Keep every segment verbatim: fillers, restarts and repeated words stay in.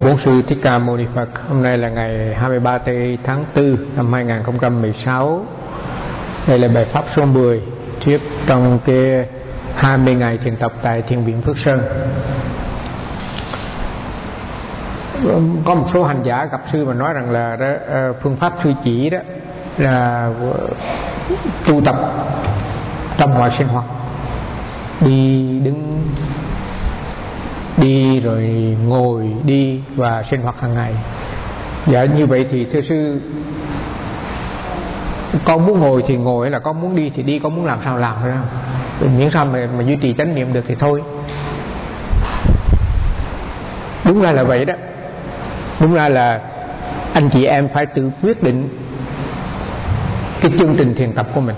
Bổn sư Thích Ca Mâu Ni Phật. Hôm nay là ngày hai mươi ba tháng tư năm hai nghìn không trăm mười sáu. Đây là bài pháp số mười thuyết trong cái hai mươi ngày thiền tập tại Thiền viện Phước Sơn. Có một số hành giả gặp sư mà nói rằng là đó, phương pháp sư chỉ đó là tu tập trong mọi sinh hoạt, đi đứng, đi rồi ngồi, đi và sinh hoạt hàng ngày. Dạ như vậy thì thưa sư, con muốn ngồi thì ngồi, hay là con muốn đi thì đi, con muốn làm sao làm thôi không? Miễn sao mà, mà duy trì chánh niệm được thì thôi. Đúng ra là vậy đó. Đúng ra là anh chị em phải tự quyết định cái chương trình thiền tập của mình.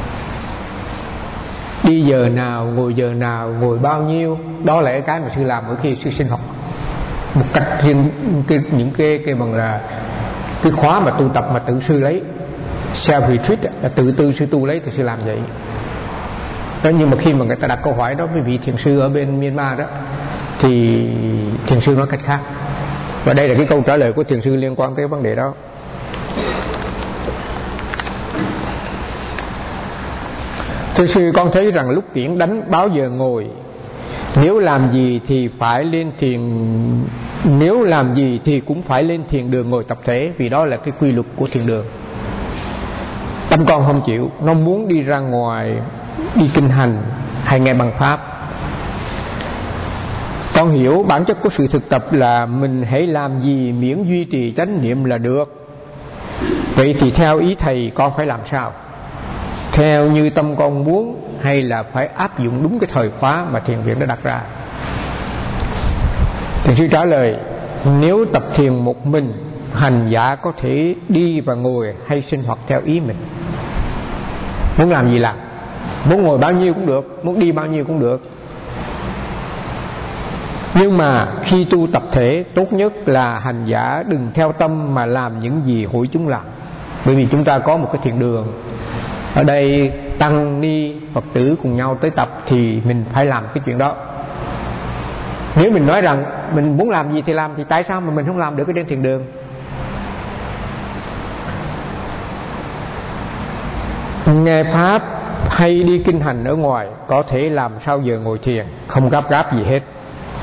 Đi giờ nào, ngồi giờ nào, ngồi bao nhiêu. Đó là cái mà sư làm mỗi khi sư sinh hoạt. Một cách riêng, cái, những cái cái bằng là cái khóa mà tu tập mà tự sư lấy, self retreat là tự tư sư tu lấy thì sư làm vậy đó. Nhưng mà khi mà người ta đặt câu hỏi đó với vị thiền sư ở bên Myanmar đó thì thiền sư nói cách khác. Và đây là cái câu trả lời của thiền sư liên quan tới vấn đề đó. Thưa sư, con thấy rằng lúc tiễn đánh báo giờ ngồi, nếu làm gì thì phải lên thiền, nếu làm gì thì cũng phải lên thiền đường ngồi tập thể, vì đó là cái quy luật của thiền đường. Tâm con không chịu, nó muốn đi ra ngoài, đi kinh hành hay nghe bằng pháp. Con hiểu bản chất của sự thực tập là mình hãy làm gì miễn duy trì chánh niệm là được. Vậy thì theo ý thầy con phải làm sao? Theo như tâm con muốn hay là phải áp dụng đúng cái thời khóa mà thiền viện đã đặt ra? Thiền sư trả lời, nếu tập thiền một mình, hành giả có thể đi và ngồi hay sinh hoạt theo ý mình. Muốn làm gì làm, muốn ngồi bao nhiêu cũng được, muốn đi bao nhiêu cũng được. Nhưng mà khi tu tập thể, tốt nhất là hành giả đừng theo tâm mà làm những gì hội chúng làm. Bởi vì chúng ta có một cái thiền đường, ở đây tăng ni Phật tử cùng nhau tới tập thì mình phải làm cái chuyện đó. Nếu mình nói rằng mình muốn làm gì thì làm, thì tại sao mà mình không làm được cái trên thiền đường? Nghe pháp hay đi kinh hành ở ngoài có thể làm sao giờ ngồi thiền, không gấp gáp gì hết.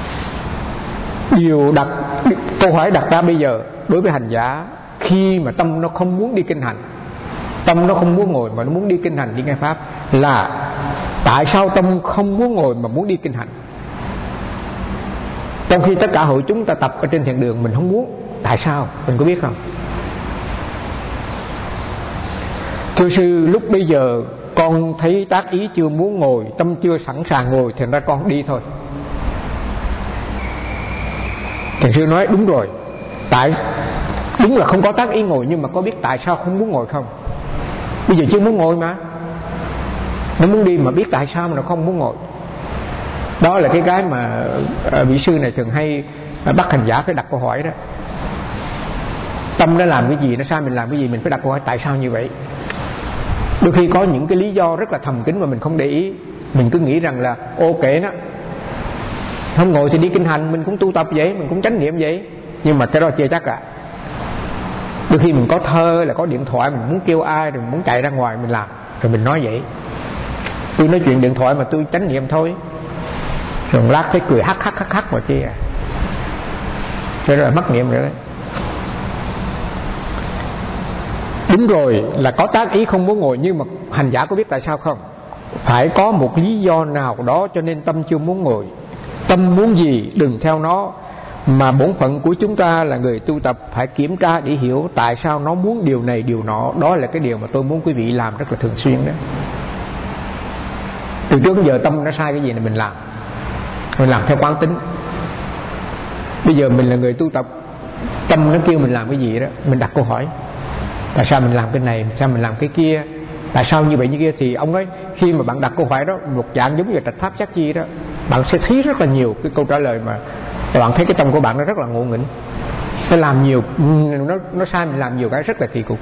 Điều đặt câu hỏi đặt ra bây giờ đối với hành giả, khi mà tâm nó không muốn đi kinh hành, tâm nó không muốn ngồi mà nó muốn đi kinh hành, đi nghe pháp, là tại sao tâm không muốn ngồi mà muốn đi kinh hành? Trong khi tất cả hội chúng ta tập ở trên thiền đường mình không muốn, tại sao? Mình có biết không? Thưa sư, lúc bây giờ con thấy tác ý chưa muốn ngồi, tâm chưa sẵn sàng ngồi, thì ra con đi thôi. Thiền sư nói đúng rồi, tại đúng là không có tác ý ngồi, nhưng mà có biết tại sao không muốn ngồi không? Bây giờ chưa muốn ngồi mà, nó muốn đi mà biết tại sao mà nó không muốn ngồi. Đó là cái cái mà vị sư này thường hay bắt hành giả phải đặt câu hỏi đó. Tâm nó làm cái gì, nó sai mình làm cái gì, mình phải đặt câu hỏi tại sao như vậy. Đôi khi có những cái lý do rất là thầm kín mà mình không để ý. Mình cứ nghĩ rằng là ô kệ nó, không ngồi thì đi kinh hành, mình cũng tu tập vậy, mình cũng chánh niệm vậy. Nhưng mà cái đó chưa chắc ạ. À. Đôi khi mình có thơ là có điện thoại, mình muốn kêu ai rồi mình muốn chạy ra ngoài mình làm, rồi mình nói vậy. Tôi nói chuyện điện thoại mà tôi chánh niệm thôi, rồi lát thấy cười hắc hắc hắc hắc mà chi à. Thế rồi mất niệm rồi đấy. Đúng rồi, là có tác ý không muốn ngồi, nhưng mà hành giả có biết tại sao không? Phải có một lý do nào đó cho nên tâm chưa muốn ngồi. Tâm muốn gì đừng theo nó, mà bổn phận của chúng ta là người tu tập phải kiểm tra để hiểu tại sao nó muốn điều này điều nọ. Đó là cái điều mà tôi muốn quý vị làm rất là thường xuyên đó. Từ trước đến giờ tâm nó sai cái gì là mình làm, mình làm theo quán tính. Bây giờ mình là người tu tập, tâm nó kêu mình làm cái gì đó, mình đặt câu hỏi tại sao mình làm cái này, tại sao mình làm cái kia, tại sao như vậy như kia. Thì ông nói khi mà bạn đặt câu hỏi đó, một dạng giống như trạch pháp chắc chi đó, bạn sẽ thấy rất là nhiều cái câu trả lời mà bạn thấy cái tâm của bạn nó rất là ngộ nghĩnh. Nó làm nhiều, nó, nó sai mình làm nhiều cái rất là kỳ cục.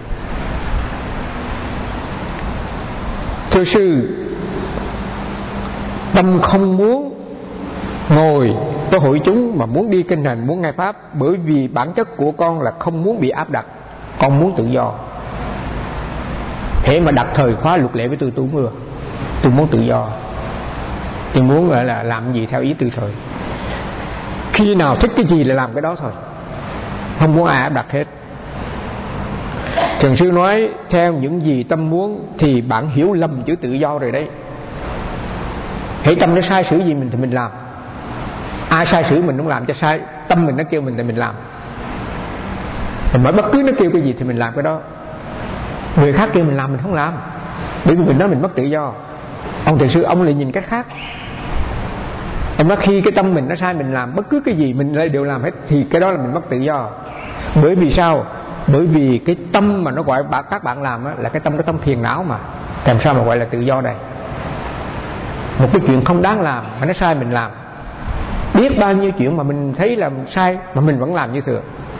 Thưa sư, tâm không muốn ngồi có hội chúng mà muốn đi kinh hành, muốn nghe pháp, bởi vì bản chất của con là không muốn bị áp đặt, con muốn tự do. Thế mà đặt thời khóa luật lệ với tôi, tôi mưa, tôi muốn tự do, tôi muốn là, là làm gì theo ý tôi thôi. Khi nào thích cái gì là làm cái đó thôi, không muốn ai áp đặt hết. Thiền sư nói theo những gì tâm muốn thì bạn hiểu lầm chữ tự do rồi đấy. Hễ tâm nó sai sử gì mình thì mình làm. Ai sai sử mình không làm cho sai, tâm mình nó kêu mình thì mình làm. Mà bất cứ nó kêu cái gì thì mình làm cái đó. Người khác kêu mình làm mình không làm, bởi vì mình nói mình mất tự do. Ông thiền sư ông lại nhìn cách khác. Ông nói khi cái tâm mình nó sai mình làm bất cứ cái gì mình lại đều làm hết thì cái đó là mình mất tự do. Bởi vì sao? Bởi vì cái tâm mà nó gọi các bạn làm á, là cái tâm cái tâm phiền não mà. Làm sao mà gọi là tự do đây? Một cái chuyện không đáng làm mà nó sai mình làm. Biết bao nhiêu chuyện mà mình thấy là sai mà mình vẫn làm như thường.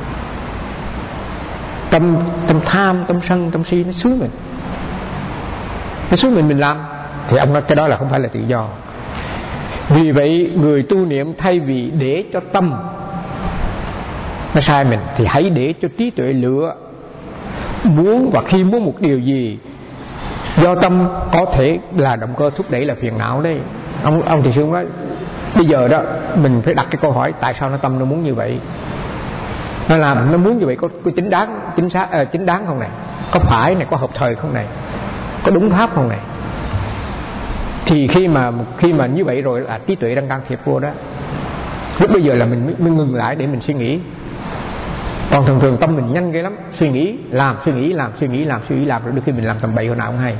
Tâm tâm tham, tâm sân, tâm si nó xúi mình, nó xúi mình mình làm. Thì ông nói cái đó là không phải là tự do. Vì vậy người tu niệm thay vì để cho tâm nó sai mình thì hãy để cho trí tuệ lựa. Muốn và khi muốn một điều gì, do tâm có thể là động cơ thúc đẩy là phiền não đấy. Ông ông thì sư nói bây giờ đó mình phải đặt cái câu hỏi tại sao nó tâm nó muốn như vậy, nó làm nó muốn như vậy có, có chính đáng chính xác à, chính đáng không này, có phải này, có hợp thời không này, có đúng pháp không này. Thì khi mà khi mà như vậy rồi là trí tuệ đang can thiệp vô đó. Lúc bây giờ là mình mới, mới ngừng lại để mình suy nghĩ. Còn thường thường tâm mình nhanh ghê lắm, suy nghĩ làm suy nghĩ làm suy nghĩ làm suy nghĩ làm rồi đôi khi mình làm tầm bậy hồi nào không hay.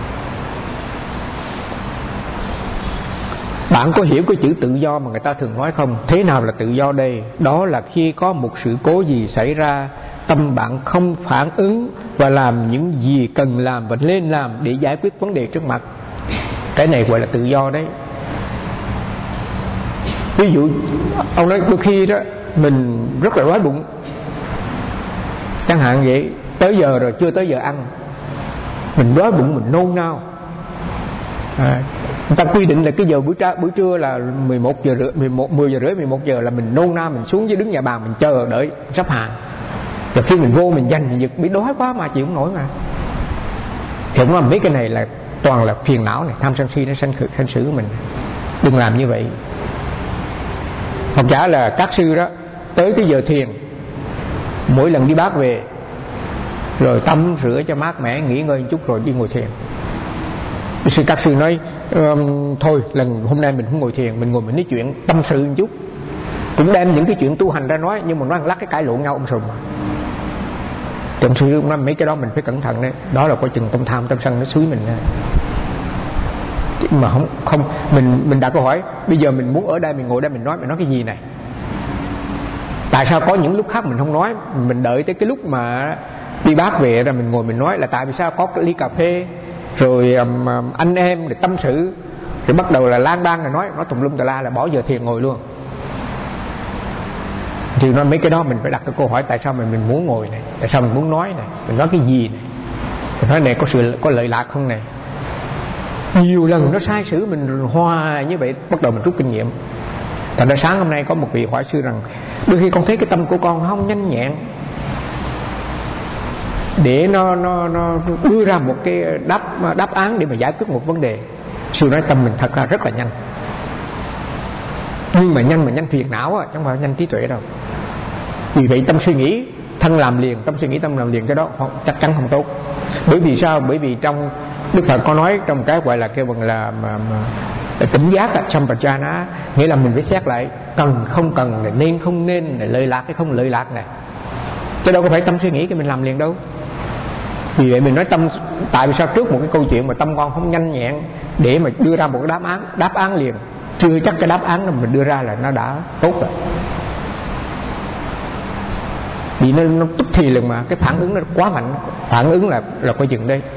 Bạn có hiểu cái chữ tự do mà người ta thường nói không? Thế nào là tự do đây? Đó là khi có một sự cố gì xảy ra, tâm bạn không phản ứng và làm những gì cần làm và nên làm để giải quyết vấn đề trước mặt. Cái này gọi là tự do đấy. Ví dụ ông nói đôi khi đó mình rất là đói bụng, chẳng hạn vậy, tới giờ rồi chưa tới giờ ăn, mình đói bụng, mình nôn nao. À, người ta quy định là cái giờ buổi trưa, buổi trưa là mười một giờ rưỡi, mười một, mười giờ rưỡi, mười một giờ là mình nôn nao, mình xuống dưới đứng nhà bàn mình chờ đợi sắp hàng. Rồi khi mình vô mình giành mình giật, bị đói quá mà chịu không nổi mà. Thì ông nói mấy cái này là toàn là phiền não này, tham sân si nó sanh khởi sanh xử của mình. Đừng làm như vậy. Hoặc giả là các sư đó tới cái giờ thiền, mỗi lần đi bác về rồi tắm rửa cho mát mẻ, nghỉ ngơi một chút rồi đi ngồi thiền. Sư các sư nói um, thôi lần hôm nay mình không ngồi thiền, mình ngồi mình nói chuyện tâm sự một chút, cũng đem những cái chuyện tu hành ra nói, nhưng mà nói lắc cái cãi lộn nhau ông sùm. Ông sư cũng nói mấy cái đó mình phải cẩn thận đấy. Đó là coi chừng tâm tham tâm sân nó xúi mình ra. Mà không không mình mình đặt câu hỏi bây giờ mình muốn ở đây mình ngồi đây mình nói mình nói cái gì này? Tại sao có những lúc khác mình không nói, mình đợi tới cái lúc mà đi bác về rồi mình ngồi mình nói? Là tại vì sao có cái ly cà phê rồi um, anh em để tâm sự, rồi bắt đầu là lang bang rồi nói nói tùm lum tà la, là bỏ giờ thiền ngồi luôn. Thì nói mấy cái đó mình phải đặt cái câu hỏi tại sao mình mình muốn ngồi này, tại sao mình muốn nói này, mình nói cái gì này, mình nói này có sự có lợi lạc không này. Nhiều lần nó sai sử mình hoài như vậy, bắt đầu mình rút kinh nghiệm. Thành ra sáng hôm nay có một vị hỏi sư rằng đôi khi con thấy cái tâm của con không nhanh nhẹn để nó nó nó đưa ra một cái đáp đáp án để mà giải quyết một vấn đề. Sư nói tâm mình thật ra rất là nhanh, nhưng mà nhanh mà nhanh phiền não á, chẳng phải nhanh trí tuệ đâu. Vì vậy tâm suy nghĩ thân làm liền, tâm suy nghĩ tâm làm liền, cái đó không, chắc chắn không tốt. Bởi vì sao? Bởi vì trong Đức Phật có nói trong cái gọi là kêu bằng là mà, mà, tỉnh giác sampajana, nghĩa là mình phải xét lại cần không cần, là nên không nên, là lợi lạc hay không lợi lạc này, chứ đâu có phải tâm suy nghĩ cái mình làm liền đâu. Vì vậy mình nói tâm, tại vì sao trước một cái câu chuyện mà tâm con không nhanh nhẹn để mà đưa ra một cái đáp án đáp án liền, chưa chắc cái đáp án mà mình đưa ra là nó đã tốt rồi. Vì nó, nó tức thì lần mà cái phản ứng nó quá mạnh, phản ứng là là coi chừng đây.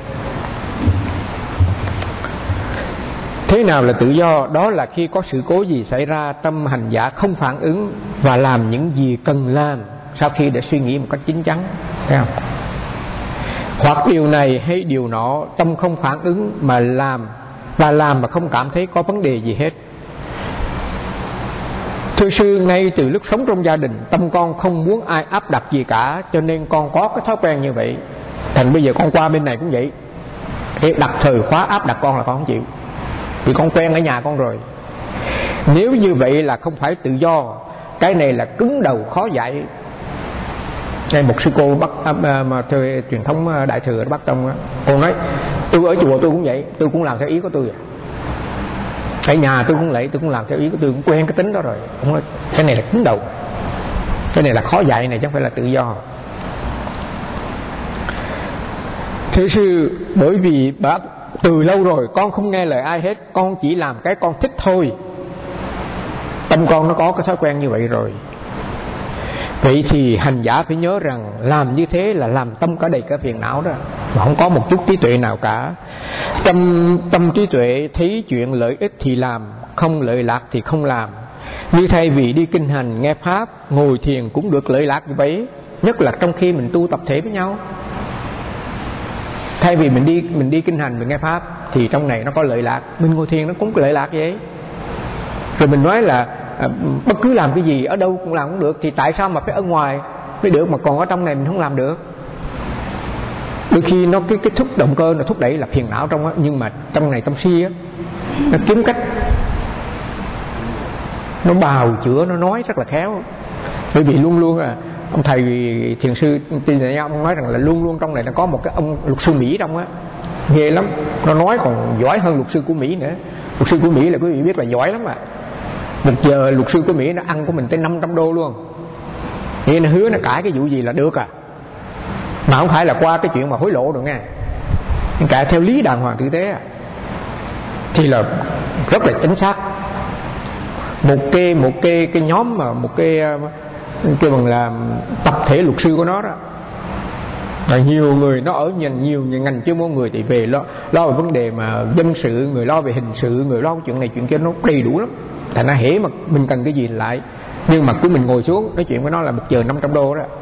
Thế nào là tự do? Đó là khi có sự cố gì xảy ra, tâm hành giả không phản ứng và làm những gì cần làm sau khi đã suy nghĩ một cách chín chắn. Thấy không? Hoặc điều này hay điều nọ, tâm không phản ứng mà làm, và làm mà không cảm thấy có vấn đề gì hết. Thưa sư, ngay từ lúc sống trong gia đình, tâm con không muốn ai áp đặt gì cả, cho nên con có cái thói quen như vậy. Thành bây giờ con qua bên này cũng vậy, cái đặt thời khóa áp đặt con là con không chịu, vì con quen ở nhà con rồi. Nếu như vậy là không phải tự do, cái này là cứng đầu khó dạy. Đây một sư cô Bắc à, mà thời truyền thống đại thừa ở Bắc Tông, cô nói tôi ở chùa tôi cũng vậy, tôi cũng làm theo ý của tôi. Ở nhà tôi cũng vậy, tôi cũng làm theo ý của tôi, cũng quen cái tính đó rồi. Cũng nói, cái này là cứng đầu, cái này là khó dạy này, chứ không phải là tự do. Thưa sư, bởi vì bác từ lâu rồi con không nghe lời ai hết, con chỉ làm cái con thích thôi. Tâm con nó có cái thói quen như vậy rồi. Vậy thì hành giả phải nhớ rằng làm như thế là làm tâm cả đầy cả phiền não đó, mà không có một chút trí tuệ nào cả. Tâm, tâm trí tuệ thấy chuyện lợi ích thì làm, không lợi lạc thì không làm. Như thay vì đi kinh hành nghe pháp, ngồi thiền cũng được lợi lạc như vậy. Nhất là trong khi mình tu tập thể với nhau. Thay vì mình đi mình đi kinh hành mình nghe pháp thì trong này nó có lợi lạc, mình ngồi thiền nó cũng có lợi lạc vậy. Rồi mình nói là à, bất cứ làm cái gì ở đâu cũng làm cũng được, thì tại sao mà phải ở ngoài mới được mà còn ở trong này mình không làm được? Đôi khi nó cái cái thúc động cơ nó thúc đẩy là phiền não trong á, nhưng mà trong này tâm si á, nó kiếm cách nó bào chữa, nó nói rất là khéo. Bởi vì luôn luôn là ông thầy thiền sư tin rằng ông nói rằng là luôn luôn trong này nó có một cái ông luật sư Mỹ trong á, ghê lắm, nó nói còn giỏi hơn luật sư của Mỹ nữa. Luật sư của Mỹ là quý vị biết là giỏi lắm à. Một giờ luật sư của Mỹ nó ăn của mình tới năm trăm đô luôn. Nghĩa nó hứa nó cãi cái vụ gì là được à, mà không phải là qua cái chuyện mà hối lộ được nha, cãi theo lý đàng hoàng tử tế à. Thì là rất là chính xác. Một cái một cái cái nhóm mà một cái cái bằng là tập thể luật sư của nó đó, là nhiều người nó ở nhìn nhiều ngành chuyên môn, người thì về lo lo về vấn đề mà dân sự, người lo về hình sự, người lo chuyện này chuyện kia, nó đầy đủ lắm. Thành ra hễ mà mình cần cái gì lại, nhưng mà cứ mình ngồi xuống nói chuyện với nó là một giờ năm trăm đô đó.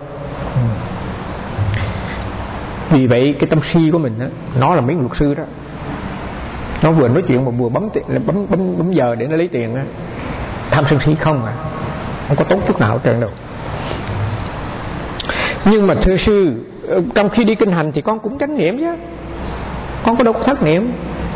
Vì vậy cái tâm si của mình đó, nó là mấy luật sư đó, nó vừa nói chuyện mà vừa bấm bấm bấm, bấm giờ để nó lấy tiền đó. Tham sân si không à, không có tốt chút nào hết trơn đâu. Nhưng mà thưa sư, trong khi đi kinh hành thì con cũng chánh niệm chứ, con có đâu có thất niệm.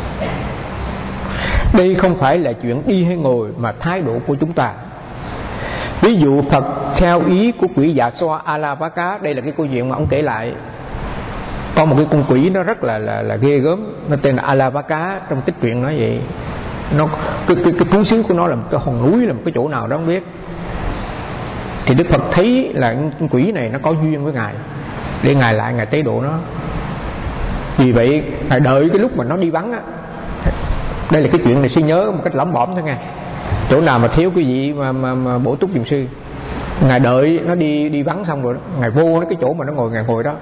Đây không phải là chuyện đi hay ngồi, mà thái độ của chúng ta. Ví dụ Phật theo ý của quỷ Dạ Xoa Alavaka, đây là cái câu chuyện mà ông kể lại. Có một cái con quỷ nó rất là là, là ghê gớm, nó tên là Alavaka, trong tích truyện nói vậy. Nó cái cái cái trú xứ của nó là một cái hòn núi, là một cái chỗ nào đó không biết. Thì Đức Phật thấy là con quỷ này nó có duyên với ngài, để ngài lại ngài tế độ nó. Vì vậy ngài đợi cái lúc mà nó đi vắng á. Đây là cái chuyện này xin nhớ một cách lỏng bỏm thôi nha. Chỗ nào mà thiếu cái gì mà mà, mà bổ túc giùm sư. Ngài đợi nó đi đi vắng xong rồi, ngài vô cái chỗ mà nó ngồi, ngài ngồi đó.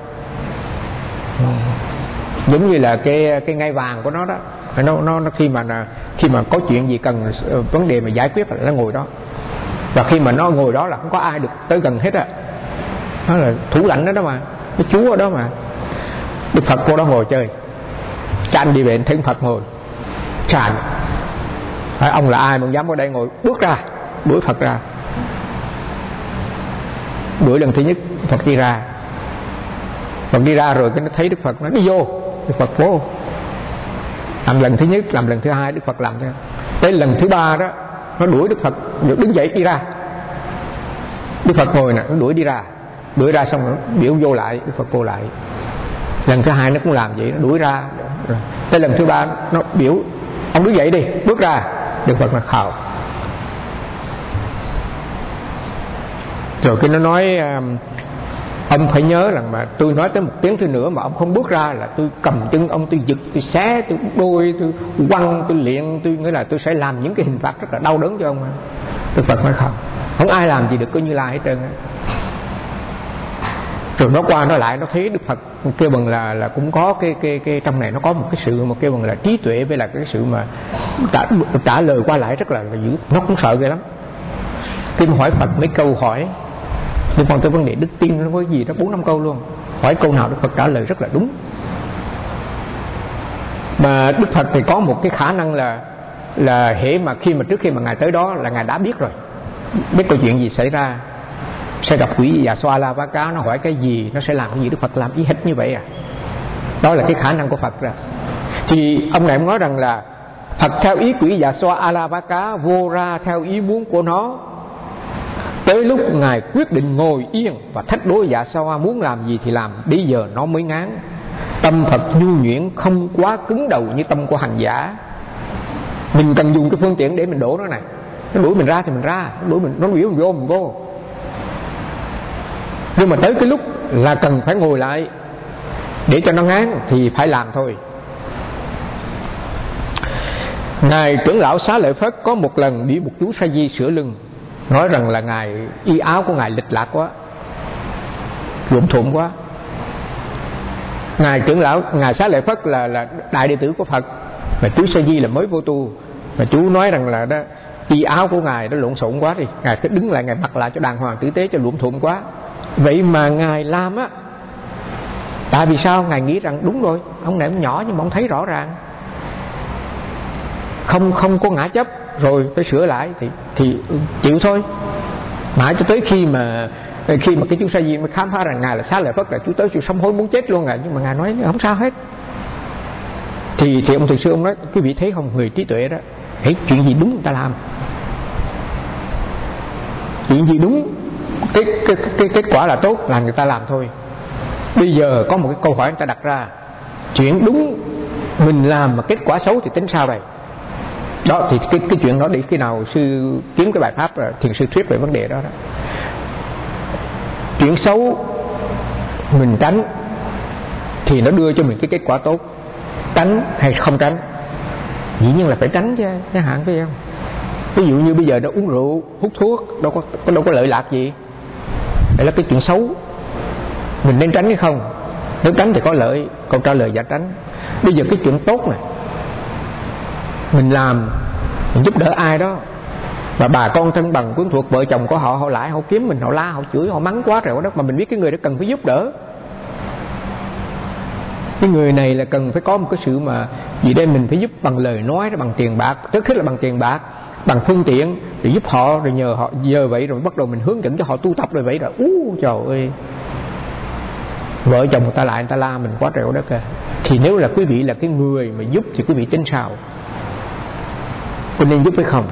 Giống như là cái cái ngai vàng của nó đó. Nó nó, nó khi mà khi mà có chuyện gì cần vấn đề mà giải quyết là nó ngồi đó. Và khi mà nó ngồi đó là không có ai được tới gần hết á. Nó là thủ lãnh đó đó mà, cái chúa ở đó mà. Đức Phật vô đó ngồi chơi. Cha anh đi về anh thấy Phật ngồi. Chà, ông là ai mà dám ở đây ngồi? Bước ra, đuổi Phật ra. Đuổi lần thứ nhất Phật đi ra. Phật đi ra rồi cái nó thấy Đức Phật nó đi vô. Đức Phật vô. Làm lần thứ nhất, làm lần thứ hai, Đức Phật làm theo. Tới lần thứ ba đó, nó đuổi Đức Phật, đứng dậy đi ra. Đức Phật ngồi nè, nó đuổi đi ra. Đuổi ra xong nó biểu vô lại, Đức Phật vô lại. Lần thứ hai nó cũng làm vậy, nó đuổi ra. Tới lần thứ ba nó biểu ông đứng dậy đi, bước ra. Đức Phật nó khào. Rồi cái nó nói ông phải nhớ rằng mà tôi nói tới một tiếng thứ nữa mà ông không bước ra là tôi cầm chân ông, tôi giật, tôi xé, tôi đôi, tôi quăng, tôi liệng, tôi nghĩa là tôi sẽ làm những cái hình phạt rất là đau đớn cho ông. Đức Phật nói không, không ai làm gì được coi Như Lai hết trơn. Rồi nó qua nó lại nó thấy Đức Phật kêu bằng là là cũng có cái cái cái trong này nó có một cái sự một kêu bằng là trí tuệ với là cái sự mà trả, trả lời qua lại rất là, là dữ. Nó cũng sợ ghê lắm. Khi mà hỏi Phật mấy câu hỏi liên quan tới vấn đề đức tin nó có gì đó bốn năm câu luôn, hỏi câu nào Đức Phật trả lời rất là đúng. Mà Đức Phật thì có một cái khả năng là là hễ mà khi mà trước khi mà ngài tới đó là ngài đã biết rồi. biết câu chuyện gì xảy ra, sẽ gặp quỷ già xoa la vá cá, nó hỏi cái gì nó sẽ làm cái gì. Đức Phật làm y hệt như vậy à. Đó là cái khả năng của Phật ra. Thì ông này ông nói rằng là Phật theo ý quỷ già xoa a la vá cá, vô ra theo ý muốn của nó. Tới lúc Ngài quyết định ngồi yên và thách đố dạ xoa muốn làm gì thì làm, bây giờ nó mới ngán. Tâm Phật nhu nhuyễn, không quá cứng đầu như tâm của hành giả. Mình cần dùng cái phương tiện để mình đổ nó này. Nó đuổi mình ra thì mình ra, nó đuổi mình, nó đuổi mình vô mình vô. Nhưng mà tới cái lúc là cần phải ngồi lại để cho nó ngán thì phải làm thôi. Ngài trưởng lão Xá Lợi Phất có một lần bị một chú sa di sửa lưng, nói rằng là ngài y áo của ngài lệch lạc quá, lộn thuộm quá. Ngài trưởng lão ngài Xá Lợi Phất là là đại đệ tử của Phật, mà chú sa di là mới vô tu, mà chú nói rằng là đó y áo của ngài nó lộn xộn quá, thì ngài phải đứng lại, ngài mặc lại cho đàng hoàng tử tế, cho lộn thuộm quá. Vậy mà ngài làm á, tại vì sao? Ngài nghĩ rằng đúng rồi, ông này ông nhỏ nhưng mà ông thấy rõ ràng, không không có ngã chấp, rồi phải sửa lại thì thì chịu thôi. Mãi cho tới khi mà khi mà cái chú sa di mới khám phá rằng ngài là Xá Lợi Phất, là chú tới chú sám hối muốn chết luôn rồi, nhưng mà ngài nói không sao hết. Thì thì ông thầy sư ông nói, quý vị thấy không, người trí tuệ đó, thấy chuyện gì đúng người ta làm, chuyện gì đúng, cái cái cái kết quả là tốt là người ta làm thôi. Bây giờ có một cái câu hỏi người ta đặt ra, chuyện đúng mình làm mà kết quả xấu thì tính sao đây? Đó thì cái cái chuyện đó để khi nào sư kiếm cái bài pháp là thiền sư thuyết về vấn đề đó đó. Chuyện xấu mình tránh thì nó đưa cho mình cái kết quả tốt. Tránh hay không tránh, dĩ nhiên là phải tránh chứ, cái hạn phải không? Ví dụ như bây giờ nó uống rượu, hút thuốc, đâu có đâu có lợi lạc gì. Đây là cái chuyện xấu, mình nên tránh hay không? Nếu tránh thì có lợi, câu trả lời dạ tránh. Bây giờ cái chuyện tốt này, mình làm, mình giúp đỡ ai đó, mà bà con thân bằng quyến thuộc vợ chồng của họ, họ lại họ kiếm mình, họ la, họ chửi, họ mắng quá trời đó, mà mình biết cái người đó cần phải giúp đỡ. Cái người này là cần phải có một cái sự mà vì đây mình phải giúp bằng lời nói, bằng tiền bạc, trước hết là bằng tiền bạc, bằng phương tiện để giúp họ, rồi nhờ họ giờ vậy, rồi bắt đầu mình hướng dẫn cho họ tu tập, rồi vậy rồi ú trời ơi, vợ chồng người ta lại người ta la mình quá trời đất kìa. Thì nếu là quý vị là cái người mà giúp thì quý vị tính sao? Có nên giúp hay không?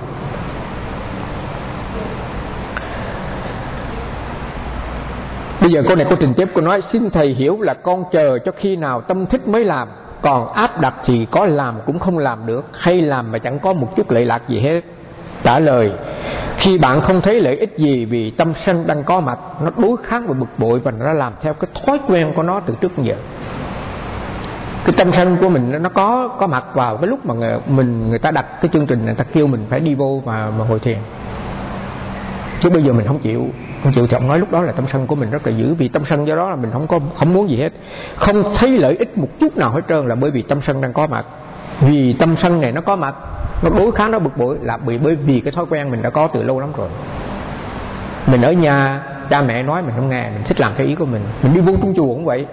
Bây giờ câu này câu trình tiếp, cô nói xin thầy hiểu là con chờ cho khi nào tâm thích mới làm, còn áp đặt thì có làm cũng không làm được, hay làm mà chẳng có một chút lợi lạc gì hết. Trả lời, khi bạn không thấy lợi ích gì vì tâm sân đang có mặt, nó đối kháng và bực bội và nó làm theo cái thói quen của nó từ trước đến giờ. Cái tâm sân của mình nó có có mặt vào cái lúc mà người, mình người ta đặt cái chương trình, người ta kêu mình phải đi vô mà, mà hồi thiền. Chứ bây giờ mình không chịu, không chịu thì ông nói lúc đó là tâm sân của mình rất là dữ, vì tâm sân do đó là mình không có không muốn gì hết, không thấy lợi ích một chút nào hết trơn, là bởi vì tâm sân đang có mặt. Vì tâm sân này nó có mặt, nó đối kháng, nó bực bội là bị bởi vì cái thói quen mình đã có từ lâu lắm rồi. Mình ở nhà cha mẹ nói mình không nghe, mình thích làm theo ý của mình, mình đi vô trong chùa cũng vậy.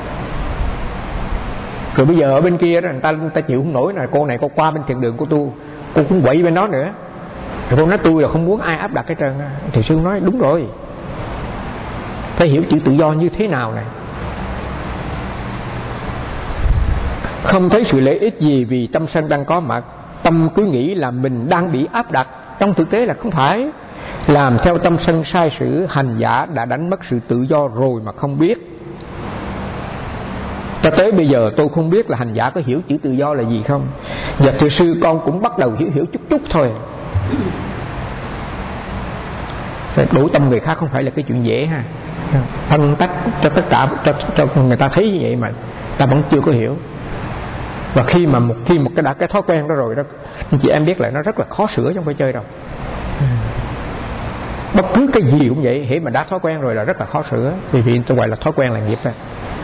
Rồi bây giờ ở bên kia đó người ta người ta chịu không nổi, là cô này cô qua bên thiền đường của tu, cô cũng quậy bên đó nữa. Rồi cô nói tôi là không muốn ai áp đặt cái trơn. Thì sư nói đúng rồi, phải hiểu chữ tự do như thế nào này. Không thấy sự lợi ích gì vì tâm sân đang có mặt, tâm cứ nghĩ là mình đang bị áp đặt, trong thực tế là không phải. Làm theo tâm sân sai sử, hành giả đã đánh mất sự tự do rồi mà không biết. Cho tới bây giờ tôi không biết là hành giả có hiểu chữ tự do là gì không. Và thưa sư con cũng bắt đầu hiểu hiểu chút chút thôi. Đổi tâm người khác không phải là cái chuyện dễ ha. Phân tách cho tất cả cho, cho người ta thấy như vậy mà ta vẫn chưa có hiểu. Và khi mà một khi một cái đã cái thói quen đó rồi đó, chị em biết là nó rất là khó sửa, chứ không phải chơi đâu. Bất cứ cái gì cũng vậy, hễ mà đã thói quen rồi là rất là khó sửa, vì vì tôi gọi là thói quen là nghiệp đó.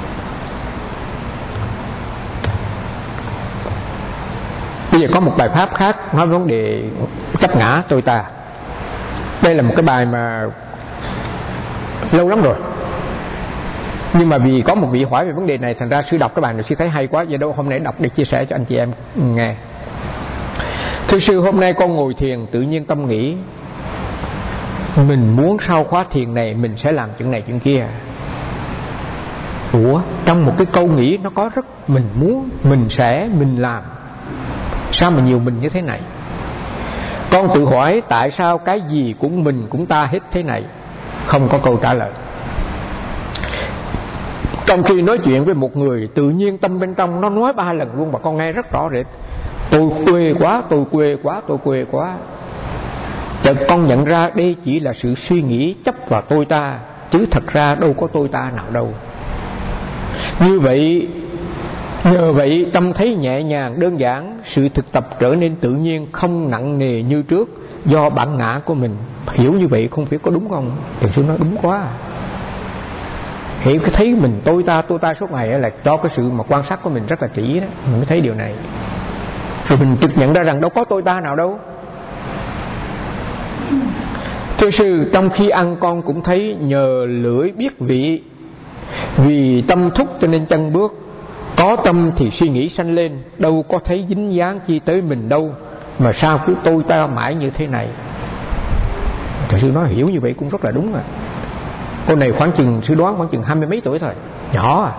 Bây giờ có một bài pháp khác nói vấn đề chấp ngã tôi ta. Đây là một cái bài mà lâu lắm rồi, nhưng mà vì có một vị hỏi về vấn đề này, thành ra sư đọc cái bài này sư thấy hay quá, vậy đâu hôm nay đọc để chia sẻ cho anh chị em nghe. Thưa sư, hôm nay con ngồi thiền tự nhiên tâm nghĩ mình muốn sau khóa thiền này mình sẽ làm chuyện này chuyện kia. Ủa, trong một cái câu nghĩ nó có rất mình muốn, mình sẽ, mình làm. Sao mà nhiều mình như thế này? Con tự hỏi tại sao cái gì cũng mình cũng ta hết thế này? Không có câu trả lời. Trong khi nói chuyện với một người, tự nhiên tâm bên trong nó nói ba lần luôn, mà con nghe rất rõ rệt. Tôi quê quá, tôi quê quá, tôi quê quá. Chợt con nhận ra đây chỉ là sự suy nghĩ chấp vào tôi ta, chứ thật ra đâu có tôi ta nào đâu. Như vậy, nhờ vậy tâm thấy nhẹ nhàng đơn giản, sự thực tập trở nên tự nhiên, không nặng nề như trước, do bản ngã của mình. Hiểu như vậy không biết có đúng không? Thiền sư nói đúng quá. Hiểu cái thấy mình tôi ta tôi ta suốt ngày là do cái sự mà quan sát của mình rất là kỹ đó, mình mới thấy điều này. Rồi mình trực nhận ra rằng đâu có tôi ta nào đâu. Thưa sư, trong khi ăn con cũng thấy nhờ lưỡi biết vị, vì tâm thúc cho nên chân bước. Có tâm thì suy nghĩ sanh lên, đâu có thấy dính dáng chi tới mình đâu, mà sao cứ tôi ta mãi như thế này. Thầy sư nói hiểu như vậy cũng rất là đúng à. Cô này khoảng chừng, sư đoán khoảng chừng hai mươi mấy tuổi thôi, nhỏ à.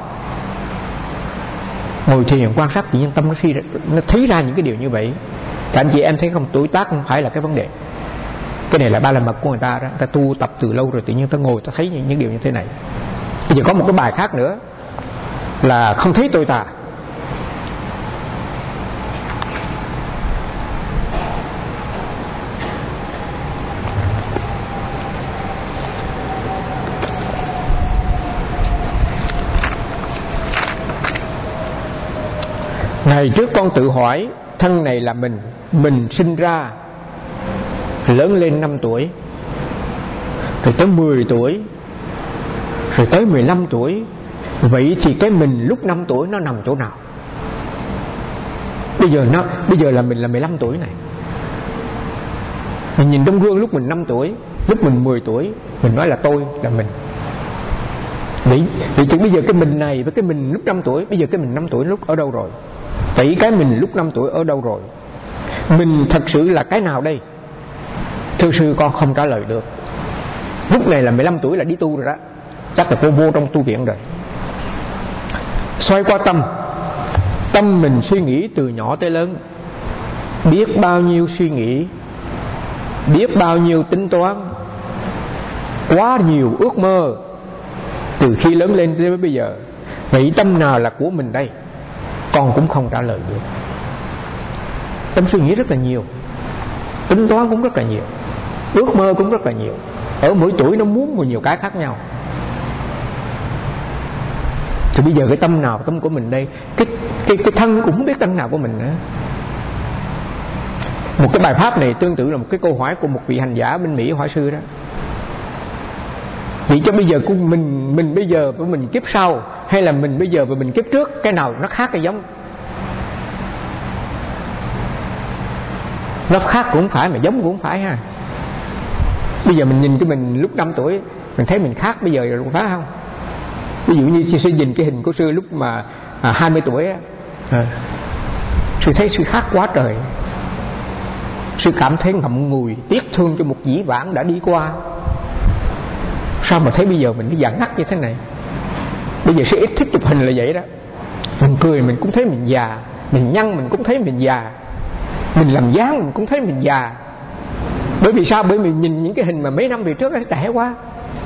Ngồi thiền quan sát tự nhiên tâm nó suy ra, nó thấy ra những cái điều như vậy. Các anh chị em thấy không, tuổi tác không phải là cái vấn đề. Cái này là ba la mật của người ta đó, người ta tu tập từ lâu rồi, tự nhiên ta ngồi ta thấy những, những điều như thế này. Bây giờ có một cái bài khác nữa là không thấy tôi ta. Ngày trước con tự hỏi thân này là mình, mình sinh ra lớn lên năm tuổi, rồi tới mười tuổi, rồi tới mười lăm tuổi. Vậy thì cái mình lúc năm tuổi nó nằm chỗ nào? Bây giờ nó bây giờ là mình là mười lăm tuổi này. Mình nhìn trong gương lúc mình năm tuổi, lúc mình mười tuổi, mình nói là tôi, là mình. Vậy, vậy thì bây giờ cái mình này với cái mình lúc năm tuổi, bây giờ cái mình năm tuổi lúc ở đâu rồi? Vậy cái mình lúc năm tuổi ở đâu rồi? Mình thật sự là cái nào đây? Thưa sư, con không trả lời được. Lúc này là mười lăm tuổi là đi tu rồi đó, chắc là cô vô trong tu viện rồi. Xoay qua tâm. Tâm mình suy nghĩ từ nhỏ tới lớn, biết bao nhiêu suy nghĩ, biết bao nhiêu tính toán, quá nhiều ước mơ từ khi lớn lên tới bây giờ. Vậy tâm nào là của mình đây? Con cũng không trả lời được. Tâm suy nghĩ rất là nhiều, tính toán cũng rất là nhiều, ước mơ cũng rất là nhiều. Ở mỗi tuổi nó muốn một nhiều cái khác nhau. Thì bây giờ cái tâm nào tâm của mình đây? Cái, cái, cái thân cũng không biết tâm nào của mình nữa. Một cái bài pháp này tương tự là một cái câu hỏi của một vị hành giả bên Mỹ hỏi sư đó. Vậy cho bây giờ của mình, mình bây giờ với mình kiếp sau, hay là mình bây giờ và mình kiếp trước, cái nào nó khác hay giống? Nó khác cũng phải mà giống cũng phải ha. Bây giờ mình nhìn cái mình lúc năm tuổi, mình thấy mình khác bây giờ rồi phải không? Ví dụ như sư nhìn cái hình của sư lúc mà à, hai mươi tuổi á, à, sư thấy sư khác quá trời. Sư cảm thấy ngậm ngùi, tiếc thương cho một dĩ vãng đã đi qua. Sao mà thấy bây giờ mình già ngắt như thế này? Bây giờ sư ít thích chụp hình là vậy đó. Mình cười mình cũng thấy mình già, mình nhăn mình cũng thấy mình già, mình làm dáng mình cũng thấy mình già. Bởi vì sao? Bởi vì mình nhìn những cái hình mà mấy năm về trước nó trẻ quá.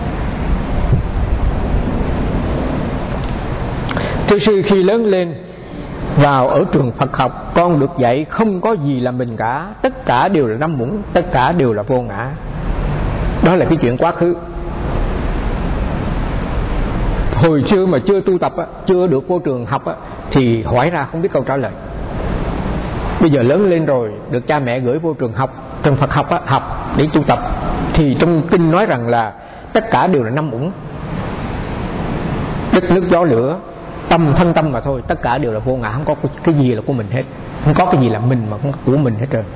Thưa sư, khi lớn lên vào ở trường Phật học, con được dạy không có gì là mình cả, tất cả đều là năm muỗng, tất cả đều là vô ngã. Đó là cái chuyện quá khứ. Hồi xưa mà chưa tu tập á, chưa được vô trường học á, thì hỏi ra không biết câu trả lời. Bây giờ lớn lên rồi, được cha mẹ gửi vô trường học, trường Phật học á, học để tu tập, thì trong kinh nói rằng là tất cả đều là năm uẩn, đất nước gió lửa, tâm thân tâm mà thôi, tất cả đều là vô ngã, không có cái gì là của mình hết, không có cái gì là mình mà không có của mình hết trơn.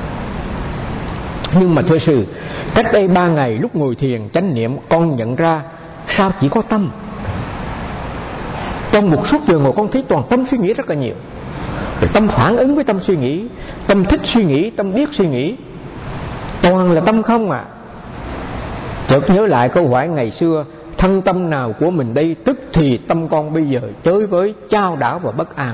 Nhưng mà thưa sư, cách đây ba ngày lúc ngồi thiền chánh niệm, con nhận ra sao chỉ có tâm. Trong một suốt giờ ngồi con thấy toàn tâm suy nghĩ rất là nhiều. Rồi tâm phản ứng với tâm suy nghĩ, tâm thích suy nghĩ, tâm biết suy nghĩ, toàn là tâm không à. chợt nhớ lại câu hỏi ngày xưa: thân tâm nào của mình đây? Tức thì tâm con bây giờ chới với chao đảo và bất an.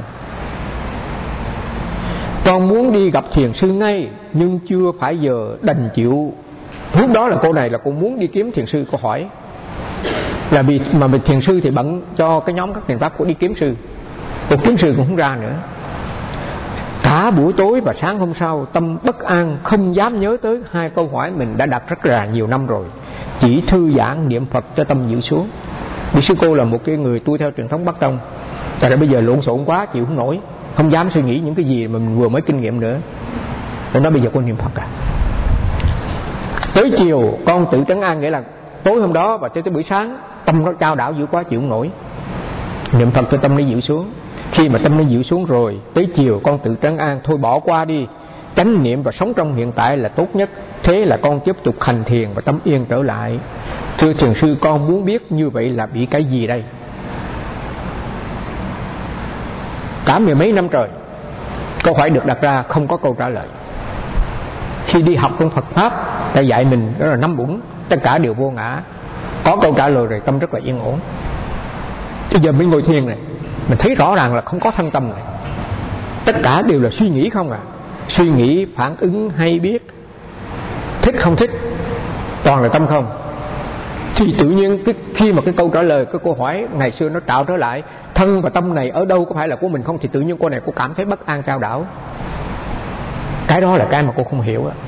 Con muốn đi gặp thiền sư ngay, nhưng chưa phải giờ đành chịu. Lúc đó là cô này là cô muốn đi kiếm thiền sư. Cô hỏi là vì mà vì thiền sư thì bận cho cái nhóm các thiền pháp, cô đi kiếm sư, cô kiếm sư cũng không ra nữa. Cả buổi tối và sáng hôm sau, tâm bất an, không dám nhớ tới hai câu hỏi mình đã đặt rất là nhiều năm rồi, chỉ thư giãn niệm Phật cho tâm dịu xuống. Vì sư cô là một cái người tu theo truyền thống Bắc Tông, tại bây giờ lộn xộn quá chịu không nổi, không dám suy nghĩ những cái gì mà mình vừa mới kinh nghiệm nữa. Cô nói bây giờ cô niệm Phật à. Tới chiều con tự trấn an, nghĩa là tối hôm đó và tới tới buổi sáng tâm nó chao đảo dữ quá chịu không nổi, niệm Phật cho tâm nó dịu xuống. Khi mà tâm nó dịu xuống rồi, tới chiều con tự trấn an: thôi bỏ qua đi, chánh niệm và sống trong hiện tại là tốt nhất. Thế là con tiếp tục hành thiền và tâm yên trở lại. Thưa thiền sư, con muốn biết như vậy là bị cái gì đây? Cả mười mấy năm trời câu hỏi được đặt ra không có câu trả lời. Khi đi học trong Phật Pháp, ta dạy mình đó là năm uẩn, tất cả đều vô ngã. Có câu trả lời rồi tâm rất là yên ổn. Bây giờ mới ngồi thiền này, mình thấy rõ ràng là không có thân tâm này, tất cả đều là suy nghĩ không à. Suy nghĩ, phản ứng, hay biết, thích không thích, toàn là tâm không. Thì tự nhiên cái, khi mà cái câu trả lời, cái câu hỏi ngày xưa nó trạo trở lại: thân và tâm này ở đâu, có phải là của mình không? Thì tự nhiên cô này cô cảm thấy bất an trao đảo. Cái đó là cái mà cô không hiểu á.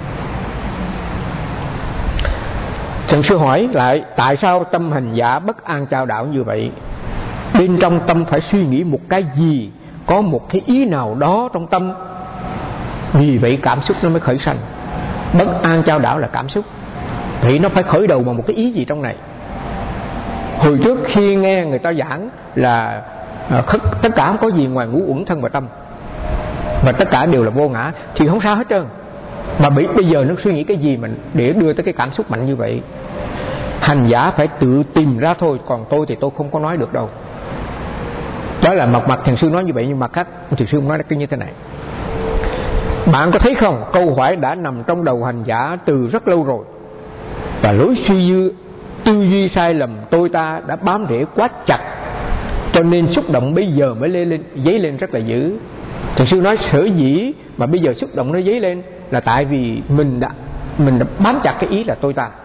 Thiền sư hỏi lại: tại sao tâm hành giả bất an trao đảo như vậy? Bên trong tâm phải suy nghĩ một cái gì, có một cái ý nào đó trong tâm, vì vậy cảm xúc nó mới khởi sanh. Bất an trao đảo là cảm xúc, thì nó phải khởi đầu bằng một cái ý gì trong này. Hồi trước khi nghe người ta giảng là à, tất cả không có gì ngoài ngũ uẩn thân và tâm, và tất cả đều là vô ngã, thì không sao hết trơn. Mà bây giờ nó suy nghĩ cái gì mà để đưa tới cái cảm xúc mạnh như vậy? Hành giả phải tự tìm ra thôi, còn tôi thì tôi không có nói được đâu. Đó là mặt mặt thiền sư nói như vậy, nhưng mặt khác thiền sư nói cái như thế này: bạn có thấy không, câu hỏi đã nằm trong đầu hành giả từ rất lâu rồi, và lối suy dư, tư duy sai lầm tôi ta đã bám rễ quá chặt, cho nên xúc động bây giờ mới lên, lên dấy lên rất là dữ. Thiền sư nói sở dĩ mà bây giờ xúc động nó dấy lên là tại vì mình đã mình đã bám chặt cái ý là tôi ta.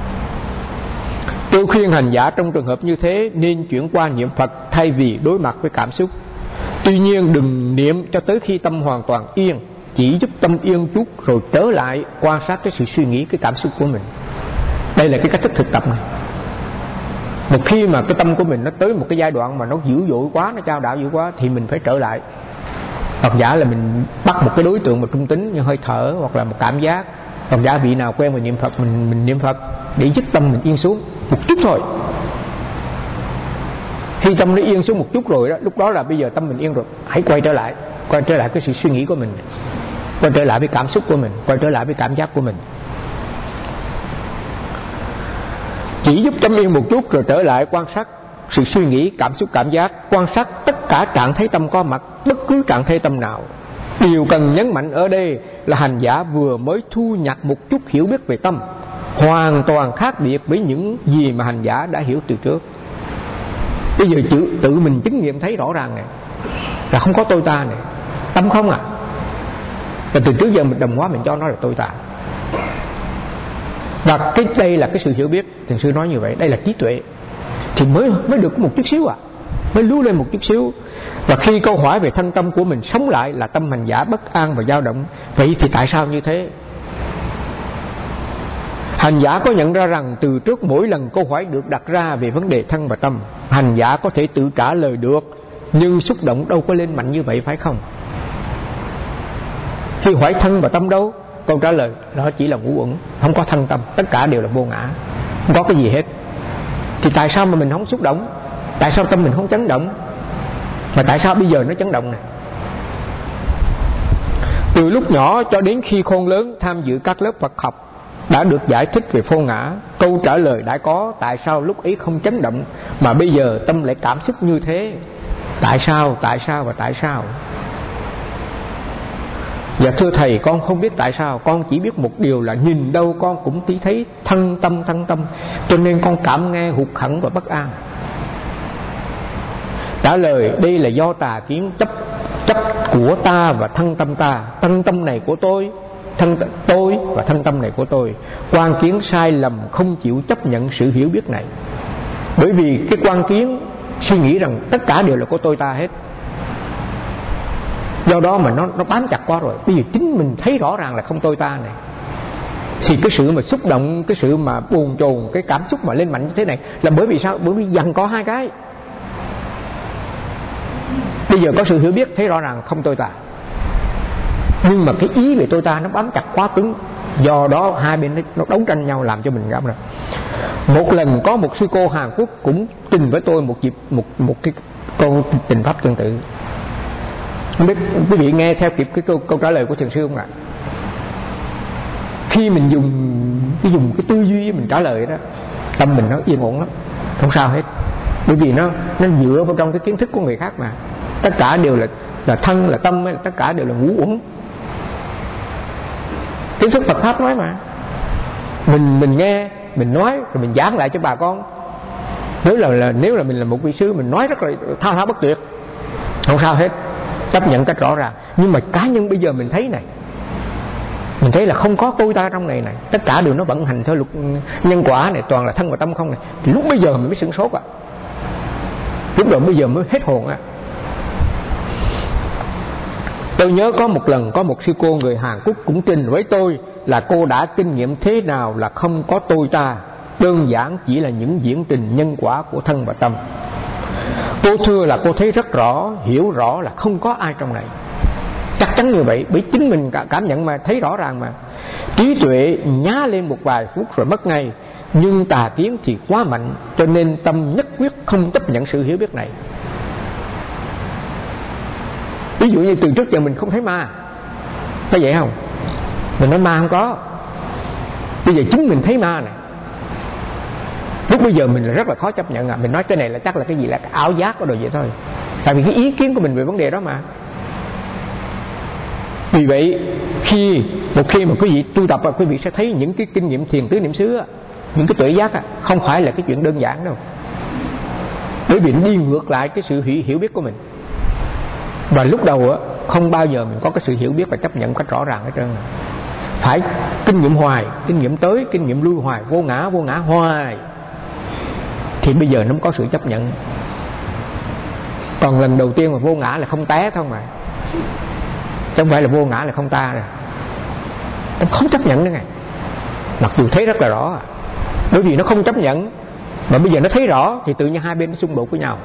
Tôi khuyên hành giả trong trường hợp như thế nên chuyển qua niệm Phật thay vì đối mặt với cảm xúc. Tuy nhiên đừng niệm cho tới khi tâm hoàn toàn yên, chỉ giúp tâm yên chút rồi trở lại quan sát cái sự suy nghĩ, cái cảm xúc của mình. Đây là cái cách thức thực tập này. Một khi mà cái tâm của mình nó tới một cái giai đoạn mà nó dữ dội quá, nó chao đảo dữ quá, thì mình phải trở lại. Hoặc giả là mình bắt một cái đối tượng mà trung tính như hơi thở hoặc là một cảm giác. Hoặc giả vị nào quen với niệm Phật, mình, mình niệm Phật để giúp tâm mình yên xuống một chút thôi. Khi tâm nó yên xuống một chút rồi đó, lúc đó là bây giờ tâm mình yên rồi, hãy quay trở lại, quay trở lại cái sự suy nghĩ của mình, quay trở lại với cảm xúc của mình, quay trở lại với cảm giác của mình. Chỉ giúp tâm yên một chút rồi trở lại quan sát sự suy nghĩ, cảm xúc, cảm giác, quan sát tất cả trạng thái tâm có mặt, bất cứ trạng thái tâm nào. Điều cần nhấn mạnh ở đây là hành giả vừa mới thu nhặt một chút hiểu biết về tâm, hoàn toàn khác biệt với những gì mà hành giả đã hiểu từ trước. Bây giờ tự, tự mình chứng nghiệm thấy rõ ràng này, là không có tôi ta này, tâm không à. Và từ trước giờ mình đồng hóa mình cho nó là tôi ta. Và cái đây là cái sự hiểu biết, thiền sư nói như vậy, đây là trí tuệ, thì mới mới được một chút xíu à, mới lưu lên một chút xíu. Và khi câu hỏi về thân tâm của mình sống lại là tâm hành giả bất an và dao động, vậy thì tại sao như thế? Hành giả có nhận ra rằng từ trước mỗi lần câu hỏi được đặt ra về vấn đề thân và tâm, hành giả có thể tự trả lời được, nhưng xúc động đâu có lên mạnh như vậy, phải không? Khi hỏi thân và tâm đâu, câu trả lời đó chỉ là ngũ uẩn, không có thân tâm, tất cả đều là vô ngã, không có cái gì hết. Thì tại sao mà mình không xúc động? Tại sao tâm mình không chấn động? Mà tại sao bây giờ nó chấn động này? Từ lúc nhỏ cho đến khi khôn lớn tham dự các lớp Phật học đã được giải thích về vô ngã, câu trả lời đã có. Tại sao lúc ấy không chấn động mà bây giờ tâm lại cảm xúc như thế? Tại sao, tại sao và tại sao? Dạ thưa thầy, con không biết tại sao, con chỉ biết một điều là nhìn đâu con cũng chỉ thấy thân tâm thân tâm, cho nên con cảm nghe hụt hẫng và bất an. Trả lời: đây là do tà kiến chấp chấp của ta và thân tâm ta. Thân tâm này của tôi, thân tôi và thân tâm này của tôi. Quan kiến sai lầm không chịu chấp nhận sự hiểu biết này. Bởi vì cái quan kiến suy nghĩ rằng tất cả đều là của tôi ta hết. Do đó mà nó nó bám chặt quá rồi. Bây giờ chính mình thấy rõ ràng là không tôi ta này, thì cái sự mà xúc động, cái sự mà buồn chồn, cái cảm xúc mà lên mạnh như thế này là bởi vì sao? Bởi vì dằn có hai cái. Bây giờ có sự hiểu biết, thấy rõ ràng không tôi ta, nhưng mà cái ý về tôi ta nó bám chặt quá cứng. Do đó hai bên nó đấu tranh nhau, làm cho mình cảm rằng. Một lần có một sư cô Hàn Quốc cũng trình với tôi một dịp một một cái câu trình pháp tương tự. Không biết quý vị nghe theo kịp cái câu, câu trả lời của thiền sư không ạ? Khi mình dùng cái dùng cái tư duy mình trả lời đó, tâm mình nó yên ổn lắm, không sao hết. Bởi vì nó nó dựa vào trong cái kiến thức của người khác mà. Tất cả đều là là thân, là tâm, tất cả đều là ngũ uẩn. Kiến thức Phật pháp nói mà. Mình mình nghe, mình nói rồi mình giảng lại cho bà con. Nếu là, là nếu là mình là một vị sư, mình nói rất là thao thao bất tuyệt, không sao hết, chấp nhận cách rõ ràng. Nhưng mà cá nhân bây giờ mình thấy này, mình thấy là không có tôi ta trong này này, tất cả đều nó vận hành theo luật nhân quả này, toàn là thân và tâm không này. Thì lúc bây giờ mình mới sửng sốt ạ. À. Lúc đó bây giờ mới hết hồn ạ. À. Tôi nhớ có một lần có một sư cô người Hàn Quốc cũng trình với tôi là cô đã kinh nghiệm thế nào là không có tôi ta, đơn giản chỉ là những diễn trình nhân quả của thân và tâm. Cô thưa là cô thấy rất rõ, hiểu rõ là không có ai trong này. Chắc chắn như vậy, bởi chính mình cảm nhận mà, thấy rõ ràng mà. Trí tuệ nhá lên một vài phút rồi mất ngay, nhưng tà kiến thì quá mạnh, cho nên tâm nhất quyết không chấp nhận sự hiểu biết này. Ví dụ như từ trước giờ mình không thấy ma, có vậy không? Mình nói ma không có. Bây giờ chính mình thấy ma này. Lúc bây giờ mình là rất là khó chấp nhận à. Mình nói cái này là chắc là cái gì là cái ảo giác của đồ vậy thôi. Tại vì cái ý kiến của mình về vấn đề đó mà. Vì vậy khi một khi mà quý vị tu tập, quý vị sẽ thấy những cái kinh nghiệm thiền tứ niệm xứ, những cái tuệ giác không phải là cái chuyện đơn giản đâu. Bởi vì nó đi ngược lại cái sự hiểu biết của mình. Và lúc đầu không bao giờ mình có cái sự hiểu biết và chấp nhận cách rõ ràng hết trơn. Phải kinh nghiệm hoài, kinh nghiệm tới, kinh nghiệm lui hoài, vô ngã, vô ngã hoài, thì bây giờ nó mới có sự chấp nhận. Còn lần đầu tiên mà vô ngã là không té thôi mà, chứ không phải là vô ngã là không ta rồi. Nó không chấp nhận nữa ngay. Mặc dù thấy rất là rõ, bởi vì nó không chấp nhận, mà bây giờ nó thấy rõ thì tự nhiên hai bên nó xung đột với nhau.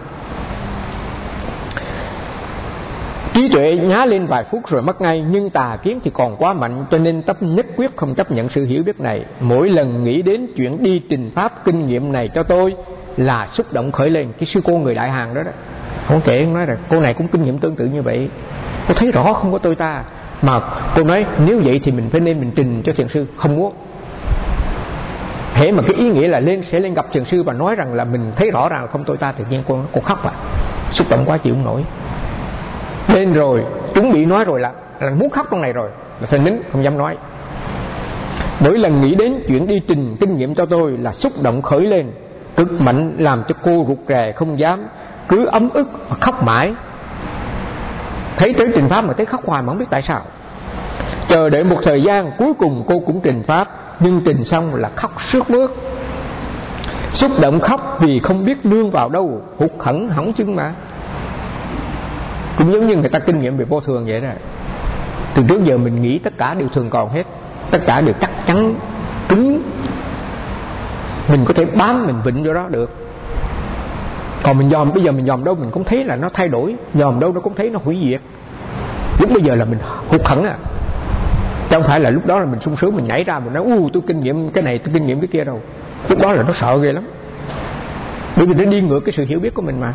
Trí tuệ nhá lên vài phút rồi mất ngay, nhưng tà kiến thì còn quá mạnh, cho nên tâm nhất quyết không chấp nhận sự hiểu biết này. Mỗi lần nghĩ đến chuyện đi trình pháp kinh nghiệm này cho tôi là xúc động khởi lên. Cái sư cô người Đại Hàn đó đó, không kể nói là cô này cũng kinh nghiệm tương tự như vậy. Cô thấy rõ không có tôi ta, mà cô nói nếu vậy thì mình phải nên mình trình cho thiền sư. Không muốn. Hễ mà cái ý nghĩa là lên sẽ lên gặp thiền sư và nói rằng là mình thấy rõ ràng là không tôi ta, tự nhiên cô cô khóc à, xúc động quá chịu không nổi. Lên rồi chuẩn bị nói rồi là, là muốn khóc trong này rồi, là phải nín không dám nói. Mỗi lần nghĩ đến chuyện đi trình kinh nghiệm cho tôi là xúc động khởi lên cực mạnh, làm cho cô rụt rè không dám, cứ ấm ức và khóc mãi. Thấy tới trình pháp mà thấy khóc hoài mà không biết tại sao. Chờ đợi một thời gian, cuối cùng cô cũng trình pháp, nhưng trình xong là khóc sướt mướt, xúc động khóc vì không biết nương vào đâu, hụt hẫng hỏng chân mà. Cũng giống như người ta kinh nghiệm về vô thường vậy đó. Từ trước giờ mình nghĩ tất cả đều thường còn hết, tất cả đều chắc chắn cứng, mình có thể bám mình vịnh vô đó được. Còn mình dòm, bây giờ mình dòm đâu mình cũng thấy là nó thay đổi, dòm đâu nó cũng thấy nó hủy diệt. Lúc bây giờ là mình hụt hẫng à, chứ không phải là lúc đó là mình sung sướng mình nhảy ra mình nói u tôi kinh nghiệm cái này, tôi kinh nghiệm cái kia đâu. Lúc đó là nó sợ ghê lắm, bởi vì nó đi ngược cái sự hiểu biết của mình mà.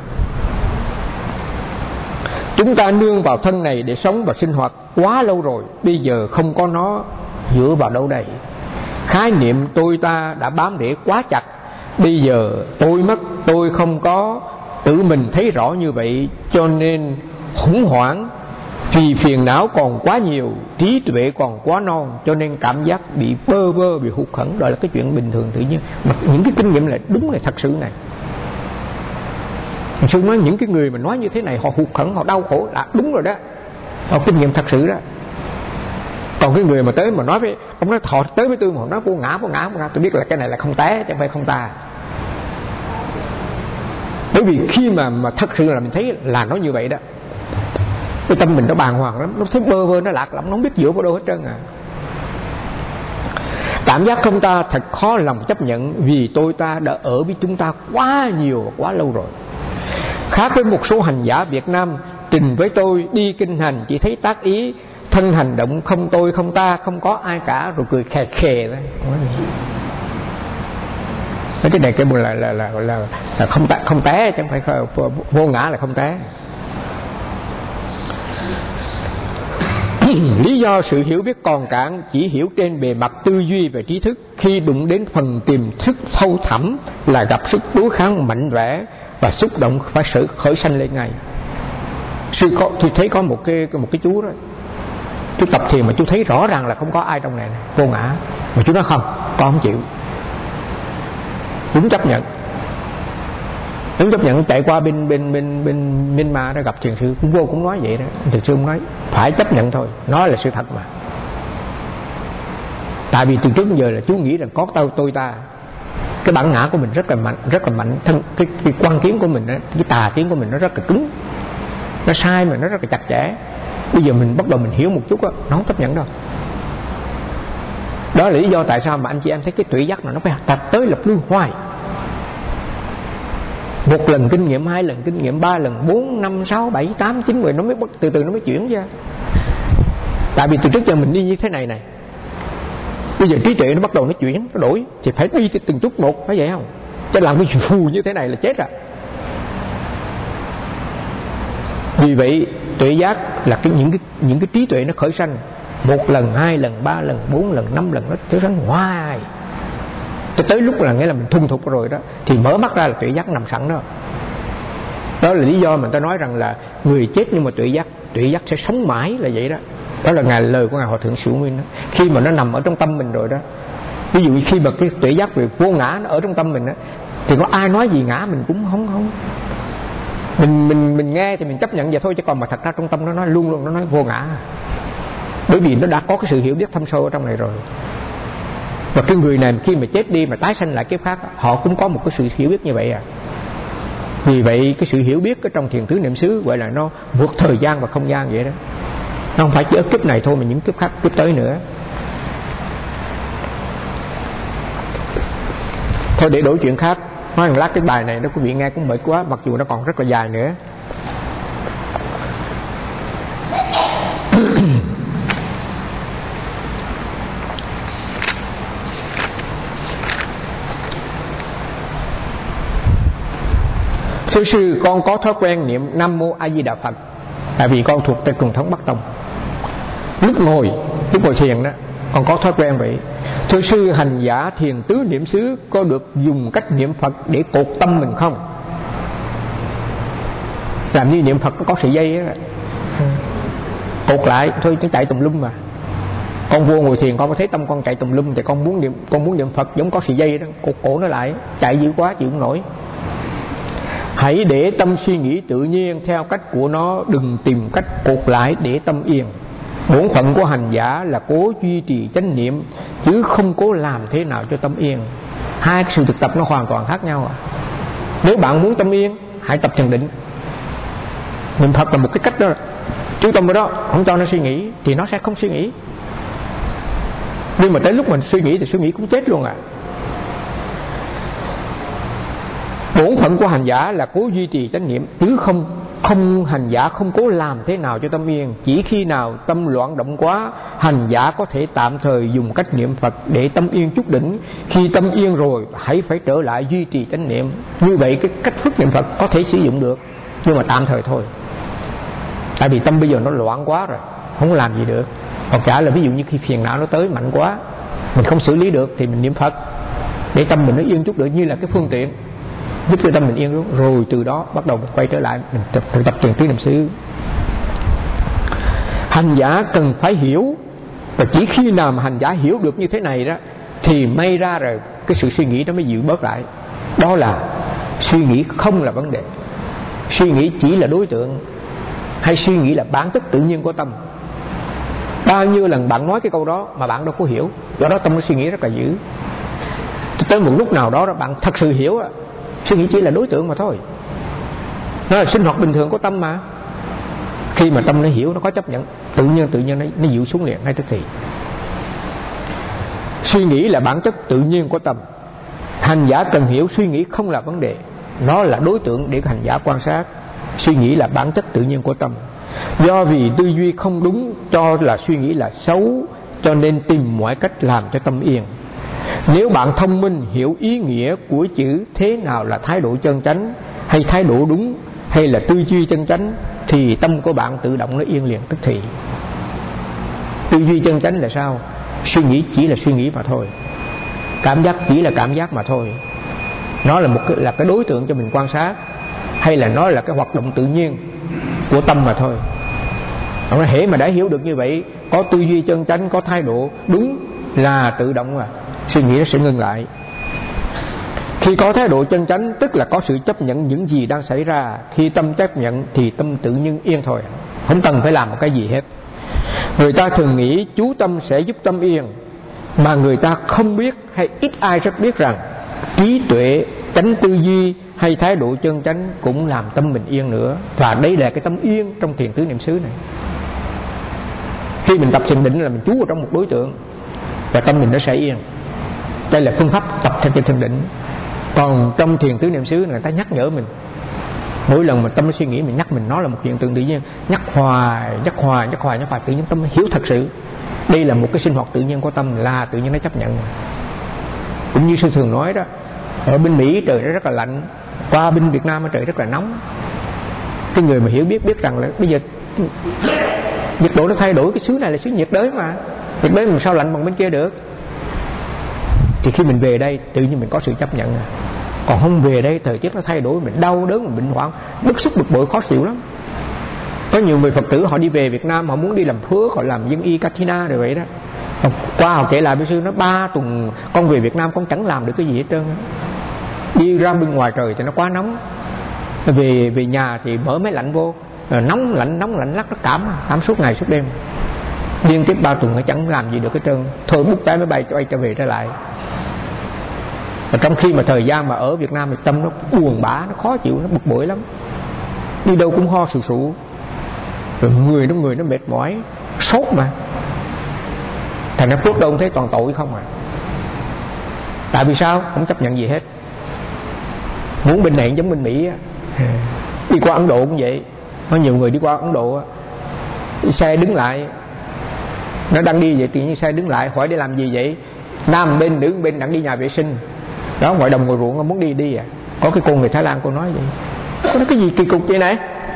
Chúng ta nương vào thân này để sống và sinh hoạt quá lâu rồi, bây giờ không có nó dựa vào đâu đây. Khái niệm tôi ta đã bám rễ quá chặt, bây giờ tôi mất, tôi không có, tự mình thấy rõ như vậy, cho nên hủng hoảng, Vì phiền não còn quá nhiều, trí tuệ còn quá non, cho nên cảm giác bị bơ vơ, bị hụt hẫng. Đó là cái chuyện bình thường tự nhiên. Mà những cái kinh nghiệm là đúng là thật sự này. Sư nói những cái người mà nói như thế này họ hụt hẫng, họ đau khổ là đúng rồi đó, họ kinh nghiệm thật sự đó. Còn cái người mà tới mà nói với ông nói họ tới với tôi mà họ nói vô ngã vô ngã vô ngã, tôi biết là cái này là không té chứ không phải không ta. Bởi vì khi mà mà thật sự là mình thấy là nó như vậy đó, cái tâm mình nó bàng hoàng lắm, nó thấy bơ vơ, nó lạc lắm, nó không biết dựa vào đâu hết trơn à. Cảm giác không ta thật khó lòng chấp nhận, vì tôi ta đã ở với chúng ta quá nhiều quá lâu rồi. Khác với một số hành giả Việt Nam trình với tôi đi kinh hành chỉ thấy tác ý, thân hành động không tôi không ta, không có ai cả, rồi cười khè khè đó. Cái này cái là là là là, là không ta, không té chứ không phải vô ngã là không té. Lý do sự hiểu biết còn cạn, chỉ hiểu trên bề mặt tư duy và trí thức. Khi đụng đến phần tiềm thức sâu thẳm là gặp sức đối kháng mạnh mẽ và xúc động phải sự khởi sanh lên ngay. Sư có, tôi thấy có một cái một cái chú đó, chú tập thiền mà chú thấy rõ ràng là không có ai trong này, này vô ngã, mà chú nói không, con không chịu, đúng chấp nhận, đúng chấp nhận. Chạy qua bên bên bên bên bên ma đó gặp thiền sư cũng vô cũng nói vậy đó. Thiền sư cũng nói phải chấp nhận thôi, nó là sự thật mà. Tại vì từ trước đến giờ là chú nghĩ rằng có tôi tôi ta, cái bản ngã của mình rất là mạnh, rất là mạnh. Thân, cái, cái quan kiến của mình đó, cái tà kiến của mình nó rất là cứng, nó sai mà nó rất là chặt chẽ. Bây giờ mình bắt đầu mình hiểu một chút đó, nó không chấp nhận đâu. Đó là lý do tại sao mà anh chị em thấy cái tuệ giác này nó phải tập tới lập luân hoài. Một lần kinh nghiệm, hai lần kinh nghiệm, ba lần, bốn, năm, sáu, bảy, tám, chín, mười, nó mới từ từ nó mới chuyển ra. Tại vì từ trước giờ mình đi như thế này này, bây giờ trí tuệ nó bắt đầu nó chuyển, nó đổi, thì phải đi từng chút một, phải vậy không? Chứ làm cái phù như thế này là chết rồi. Vì vậy tuệ giác là cái, những cái những cái trí tuệ nó khởi sanh một lần, hai lần, ba lần, bốn lần, năm lần, nó khởi sanh hoài. Tới tới lúc là nghĩa là mình thuần thục rồi đó, thì mở mắt ra là tuệ giác nằm sẵn đó. Đó là lý do mà ta nói rằng là người chết nhưng mà tuệ giác tuệ giác sẽ sống mãi là vậy đó. Đó là ngài lời của ngài Hòa Thượng Sửu Nguyên đó. Khi mà nó nằm ở trong tâm mình rồi đó, ví dụ khi mà cái tuệ giác về vô ngã nó ở trong tâm mình đó, thì có ai nói gì ngã mình cũng không không mình mình mình nghe thì mình chấp nhận vậy thôi, chứ còn mà thật ra trong tâm nó nói luôn luôn nó nói vô ngã. Bởi vì nó đã có cái sự hiểu biết thâm sâu ở trong này rồi. Và cái người này khi mà chết đi mà tái sanh lại kiếp khác, họ cũng có một cái sự hiểu biết như vậy à. Vì vậy cái sự hiểu biết ở trong thiền tứ niệm xứ gọi là nó vượt thời gian và không gian vậy đó. Nó không phải chỉ ở kiếp này thôi mà những kiếp khác, kiếp tới nữa. Thôi để đổi chuyện khác, nói một lát cái bài này nó quý vị nghe cũng mệt quá, mặc dù nó còn rất là dài nữa. Thưa sư, con có thói quen niệm Nam Mô A Di Đà Phật, tại vì con thuộc tịch truyền thống Bắc Tông. Lúc ngồi, lúc ngồi thiền đó, con có thói quen vậy. Thưa sư, hành giả thiền tứ niệm xứ có được dùng cách niệm Phật để cột tâm mình không? Làm như niệm Phật nó có sợi dây đó, cột lại thôi, nó chạy tùm lum mà. Con vô ngồi thiền con có thấy tâm con chạy tùm lum thì con muốn niệm con muốn niệm Phật giống có sợi dây đó, cột cổ nó lại, chạy dữ quá chịu không nổi. Hãy để tâm suy nghĩ tự nhiên theo cách của nó, đừng tìm cách cột lại để tâm yên. Bổn phận của hành giả là cố duy trì chánh niệm, chứ không cố làm thế nào cho tâm yên. Hai sự thực tập nó hoàn toàn khác nhau à. Nếu bạn muốn tâm yên, hãy tập thiền định. Niệm Phật là một cái cách đó, chú tâm vào đó, không cho nó suy nghĩ thì nó sẽ không suy nghĩ. Nhưng mà tới lúc mình suy nghĩ thì suy nghĩ cũng chết luôn à. Bổn phận của hành giả là cố duy trì chánh niệm, chứ không không hành giả không cố làm thế nào cho tâm yên. Chỉ khi nào tâm loạn động quá, hành giả có thể tạm thời dùng cách niệm Phật để tâm yên chút đỉnh. Khi tâm yên rồi, hãy phải trở lại duy trì chánh niệm. Như vậy cái cách thức niệm Phật có thể sử dụng được, nhưng mà tạm thời thôi. Tại vì tâm bây giờ nó loạn quá rồi, không làm gì được. Hoặc giả là ví dụ như khi phiền não nó tới mạnh quá, mình không xử lý được thì mình niệm Phật để tâm mình nó yên chút được, như là cái phương tiện giúp cho tâm mình yên, rồi từ đó bắt đầu mình quay trở lại mình tập, thực tập thiền tứ niệm xứ. Hành giả cần phải hiểu, và chỉ khi nào mà hành giả hiểu được như thế này đó thì may ra rồi cái sự suy nghĩ đó mới dịu bớt lại. Đó là suy nghĩ không là vấn đề, suy nghĩ chỉ là đối tượng, hay suy nghĩ là bản chất tự nhiên của tâm. Bao nhiêu lần bạn nói cái câu đó mà bạn đâu có hiểu, do đó tâm nó suy nghĩ rất là dữ. Tới một lúc nào đó, đó bạn thật sự hiểu, suy nghĩ chỉ là đối tượng mà thôi, nó là sinh hoạt bình thường của tâm mà. Khi mà tâm nó hiểu, nó có chấp nhận, tự nhiên tự nhiên nó, nó dịu xuống liền ngay tức thì. Suy nghĩ là bản chất tự nhiên của tâm. Hành giả cần hiểu suy nghĩ không là vấn đề, nó là đối tượng để hành giả quan sát. Suy nghĩ là bản chất tự nhiên của tâm. Do vì tư duy không đúng, cho là suy nghĩ là xấu, cho nên tìm mọi cách làm cho tâm yên. Nếu bạn thông minh hiểu ý nghĩa của chữ thế nào là thái độ chân chánh, hay thái độ đúng, hay là tư duy chân chánh, thì tâm của bạn tự động nó yên liền tức thì. Tư duy chân chánh là sao? Suy nghĩ chỉ là suy nghĩ mà thôi, cảm giác chỉ là cảm giác mà thôi. Nó là một cái, là cái đối tượng cho mình quan sát, hay là nó là cái hoạt động tự nhiên của tâm mà thôi. Nó hễ mà đã hiểu được như vậy, có tư duy chân chánh, có thái độ đúng là tự động mà suy nghĩ nó sẽ ngừng lại. Khi có thái độ chân chánh, tức là có sự chấp nhận những gì đang xảy ra. Khi tâm chấp nhận thì tâm tự nhiên yên thôi, không cần phải làm một cái gì hết. Người ta thường nghĩ chú tâm sẽ giúp tâm yên, mà người ta không biết, hay ít ai rất biết rằng trí tuệ, chánh tư duy hay thái độ chân chánh cũng làm tâm mình yên nữa. Và đây là cái tâm yên trong thiền tứ niệm xứ này. Khi mình tập thiền định là mình chú vào trong một đối tượng và tâm mình nó sẽ yên. Đây là phương pháp tập theo thiền định. Còn trong thiền tứ niệm xứ người ta nhắc nhở mình, mỗi lần mà tâm suy nghĩ mình nhắc mình, nó là một hiện tượng tự nhiên, nhắc hoài nhắc hoài nhắc hoài nhắc hoài, tự nhiên tâm hiểu thật sự đây là một cái sinh hoạt tự nhiên của tâm, là tự nhiên nó chấp nhận. Cũng như sư thường nói đó, ở bên Mỹ trời nó rất là lạnh, qua bên Việt Nam trời rất là nóng. Cái người mà hiểu biết biết rằng là bây giờ nhiệt độ nó thay đổi, cái xứ này là xứ nhiệt đới mà, nhiệt đới mà sao lạnh bằng bên kia được. Thì khi mình về đây tự nhiên mình có sự chấp nhận à. Còn không về đây thời tiết nó thay đổi, mình đau đớn, mình bệnh hoạn, bức xúc bực bội, khó chịu lắm. Có nhiều người Phật tử họ đi về Việt Nam, họ muốn đi làm phước, họ làm dân y Katina rồi vậy đó. Qua họ kể lại với sư, nó ba tuần con về Việt Nam con chẳng làm được cái gì hết trơn. Đi ra bên ngoài trời thì nó quá nóng, về về nhà thì mở máy lạnh vô, nóng lạnh nóng lạnh lắc, nó cảm cảm suốt ngày suốt đêm. Liên tiếp ba tuần nó chẳng làm gì được hết trơn. Thôi bút trái máy bay cho bay trở về trở lại. Và trong khi mà thời gian mà ở Việt Nam thì tâm nó buồn bã, nó khó chịu, nó bực bội lắm, đi đâu cũng ho sù sụ, rồi người nó người nó mệt mỏi, sốt mà. Thành ra phước đâu thấy toàn tội không à. Tại vì sao? Không chấp nhận gì hết. Muốn bên này giống bên Mỹ á. Đi qua Ấn Độ cũng vậy. Có nhiều người đi qua Ấn Độ á, xe đứng lại, nó đang đi vậy tự nhiên xe đứng lại, hỏi để làm gì vậy? Nam bên nữ bên đang đi nhà vệ sinh đó, ngoài đồng ngoài ruộng muốn đi đi à. Có cái cô người Thái Lan cô nói vậy, có nói cái gì kỳ cục vậy này,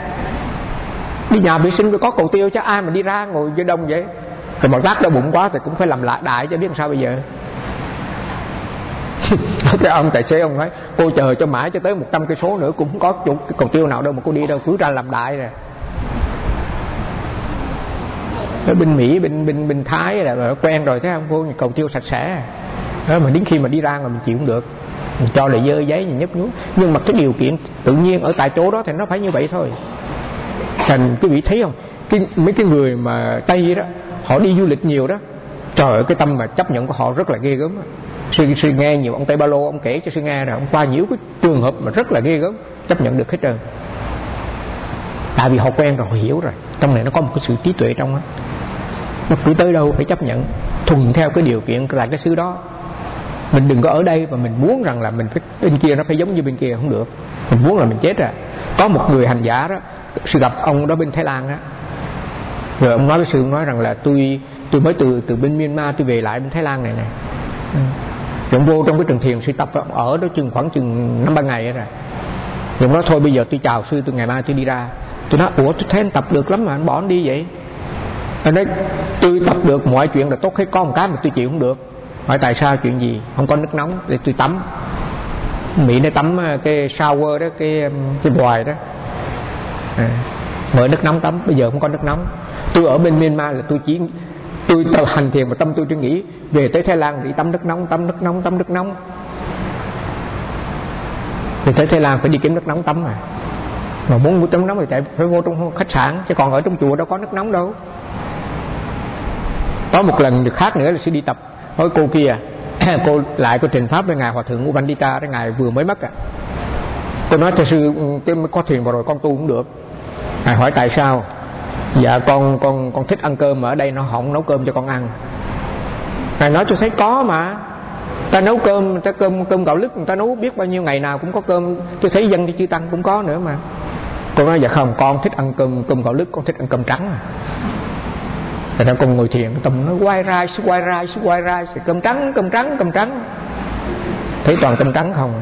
đi nhà vệ sinh phải có cầu tiêu chứ, ai mà đi ra ngồi dưới đông vậy. Rồi mà rác đau bụng quá thì cũng phải làm lại đại cho biết làm sao bây giờ. Cái ông tài xế ông nói cô chờ cho mãi cho tới một trăm cây số nữa cũng không có chỗ cầu tiêu nào đâu mà cô đi đâu, cứ ra làm đại rồi. Ở bên Mỹ, bên bên bên Thái là rồi quen rồi, thấy không, cô cầu tiêu sạch sẽ đó, mà đến khi mà đi ra mà mình chịu không được, mình cho lại dơ giấy mình nhấp nhúa. Nhưng mà cái điều kiện tự nhiên ở tại chỗ đó thì nó phải như vậy thôi. Thành quý vị thấy không, cái, mấy cái người mà Tây đó, họ đi du lịch nhiều đó, trời ơi cái tâm mà chấp nhận của họ rất là ghê gớm. Sư, sư nghe nhiều ông Tây Ba Lô ông kể cho sư nghe rồi, ông qua nhiều cái trường hợp mà rất là ghê gớm, chấp nhận được hết trơn. Tại vì họ quen rồi, họ hiểu rồi, trong này nó có một cái sự trí tuệ trong đó. Nó cứ tới đâu phải chấp nhận thuần theo cái điều kiện là cái xứ đó. Mình đừng có ở đây và mình muốn rằng là mình phải bên kia nó phải giống như bên kia, không được. Mình muốn là mình chết à. Có một người hành giả đó, sư gặp ông đó bên Thái Lan á, rồi ông nói với sư, ông nói rằng là tôi tôi mới từ từ bên Myanmar tôi về lại bên Thái Lan này nè. Ừ. Rồi ông vô trong cái trường thiền sư tập ông ở đó chừng khoảng chừng năm ba ngày rồi. Rồi ông nói thôi bây giờ tôi chào sư, tôi ngày mai tôi đi ra. Tôi nói ủa tôi thấy anh tập được lắm mà anh bỏ anh đi vậy? Anh nói tôi tập được mọi chuyện là tốt hết, có một cái mà tôi chịu không được. Hỏi tại sao, chuyện gì? Không có nước nóng để tôi tắm. Mỹ nó tắm cái shower đó, cái cái vòi đó à, mở nước nóng tắm, bây giờ không có nước nóng. Tôi ở bên Myanmar là tôi chỉ tôi, tôi hành thiền mà tâm tôi chỉ nghĩ về tới Thái Lan đi tắm nước nóng, tắm nước nóng, tắm nước nóng. Thì tới Thái Lan phải đi kiếm nước nóng tắm mà. Mà muốn mua tắm nóng thì chạy phải vô trong khách sạn, chứ còn ở trong chùa đâu có nước nóng đâu. Có một lần khác nữa là sẽ đi tập với cô kia. Cô lại cô trình pháp với ngài hòa thượng Ubandita, cái ngài vừa mới mất à. Tôi nói cho sư cái có thiền vào rồi con tu cũng được. Ngài hỏi tại sao? Dạ con con con thích ăn cơm mà ở đây nó không nấu cơm cho con ăn. Ngài nói tôi thấy có mà. Ta nấu cơm, ta cơm cơm gạo lứt người ta nấu biết bao nhiêu ngày nào cũng có cơm. Tôi thấy dân cho chư tăng cũng có nữa mà. Cô nói dạ không, con thích ăn cơm cơm gạo lứt, con thích ăn cơm trắng à. Tại đó con ngồi thiền, tâm nó quay rai, quay rai, quay rai, cơm trắng, cơm trắng, cơm trắng. Thấy toàn cơm trắng không.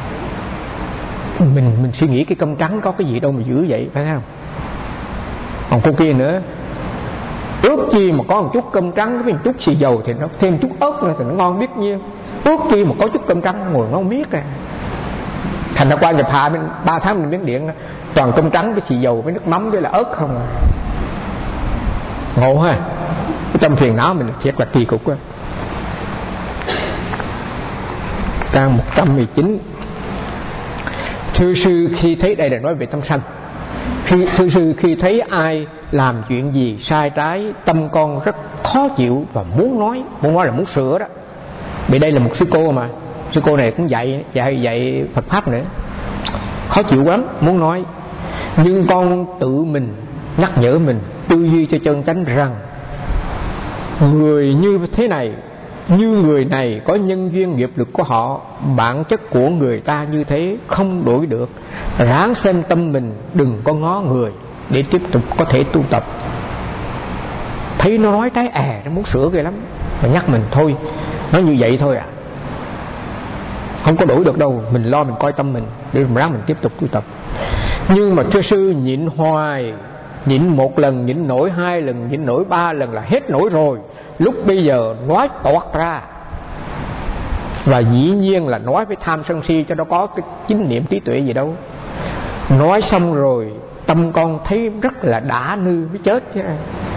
Mình mình suy nghĩ cái cơm trắng có cái gì đâu mà dữ vậy, phải không? Còn cô kia nữa, ước chi mà có một chút cơm trắng với một chút xì dầu thì nó thêm chút ớt nữa thì nó ngon biết nhiêu. Ước chi mà có chút cơm trắng ngồi ngon biết à. Thành ra qua nhập hạ bên ba tháng mình Miến Điện toàn cơm trắng với xì dầu với nước mắm với là ớt không à. Ngộ ha. Cái tâm phiền não mình thiệt là kỳ cục á. Trang một trăm mười chín. Thưa sư, khi thấy đây là nói về tâm sanh. Khi, thưa sư, khi thấy ai làm chuyện gì sai trái, tâm con rất khó chịu và muốn nói, muốn nói là muốn sửa đó. Vì đây là một sư cô mà, sư cô này cũng dạy dạy dạy Phật pháp nữa, khó chịu lắm, muốn nói. Nhưng con tự mình nhắc nhở mình tư duy cho chân chánh rằng người như thế này, như người này có nhân duyên nghiệp lực của họ, bản chất của người ta như thế không đổi được. Ráng xem tâm mình, đừng có ngó người để tiếp tục có thể tu tập. Thấy nó nói trái è, nó muốn sửa ghê lắm, mà nhắc mình thôi, nói như vậy thôi à, không có đổi được đâu. Mình lo mình coi tâm mình để ráng mình tiếp tục tu tập. Nhưng mà thưa sư, nhịn hoài, nhịn một lần, nhịn nổi hai lần, nhịn nổi ba lần là hết nổi rồi. Lúc bây giờ nói toát ra, và dĩ nhiên là nói với tham sân si, cho nó có cái chính niệm trí tuệ gì đâu. Nói xong rồi tâm con thấy rất là đã nư mới chết chứ.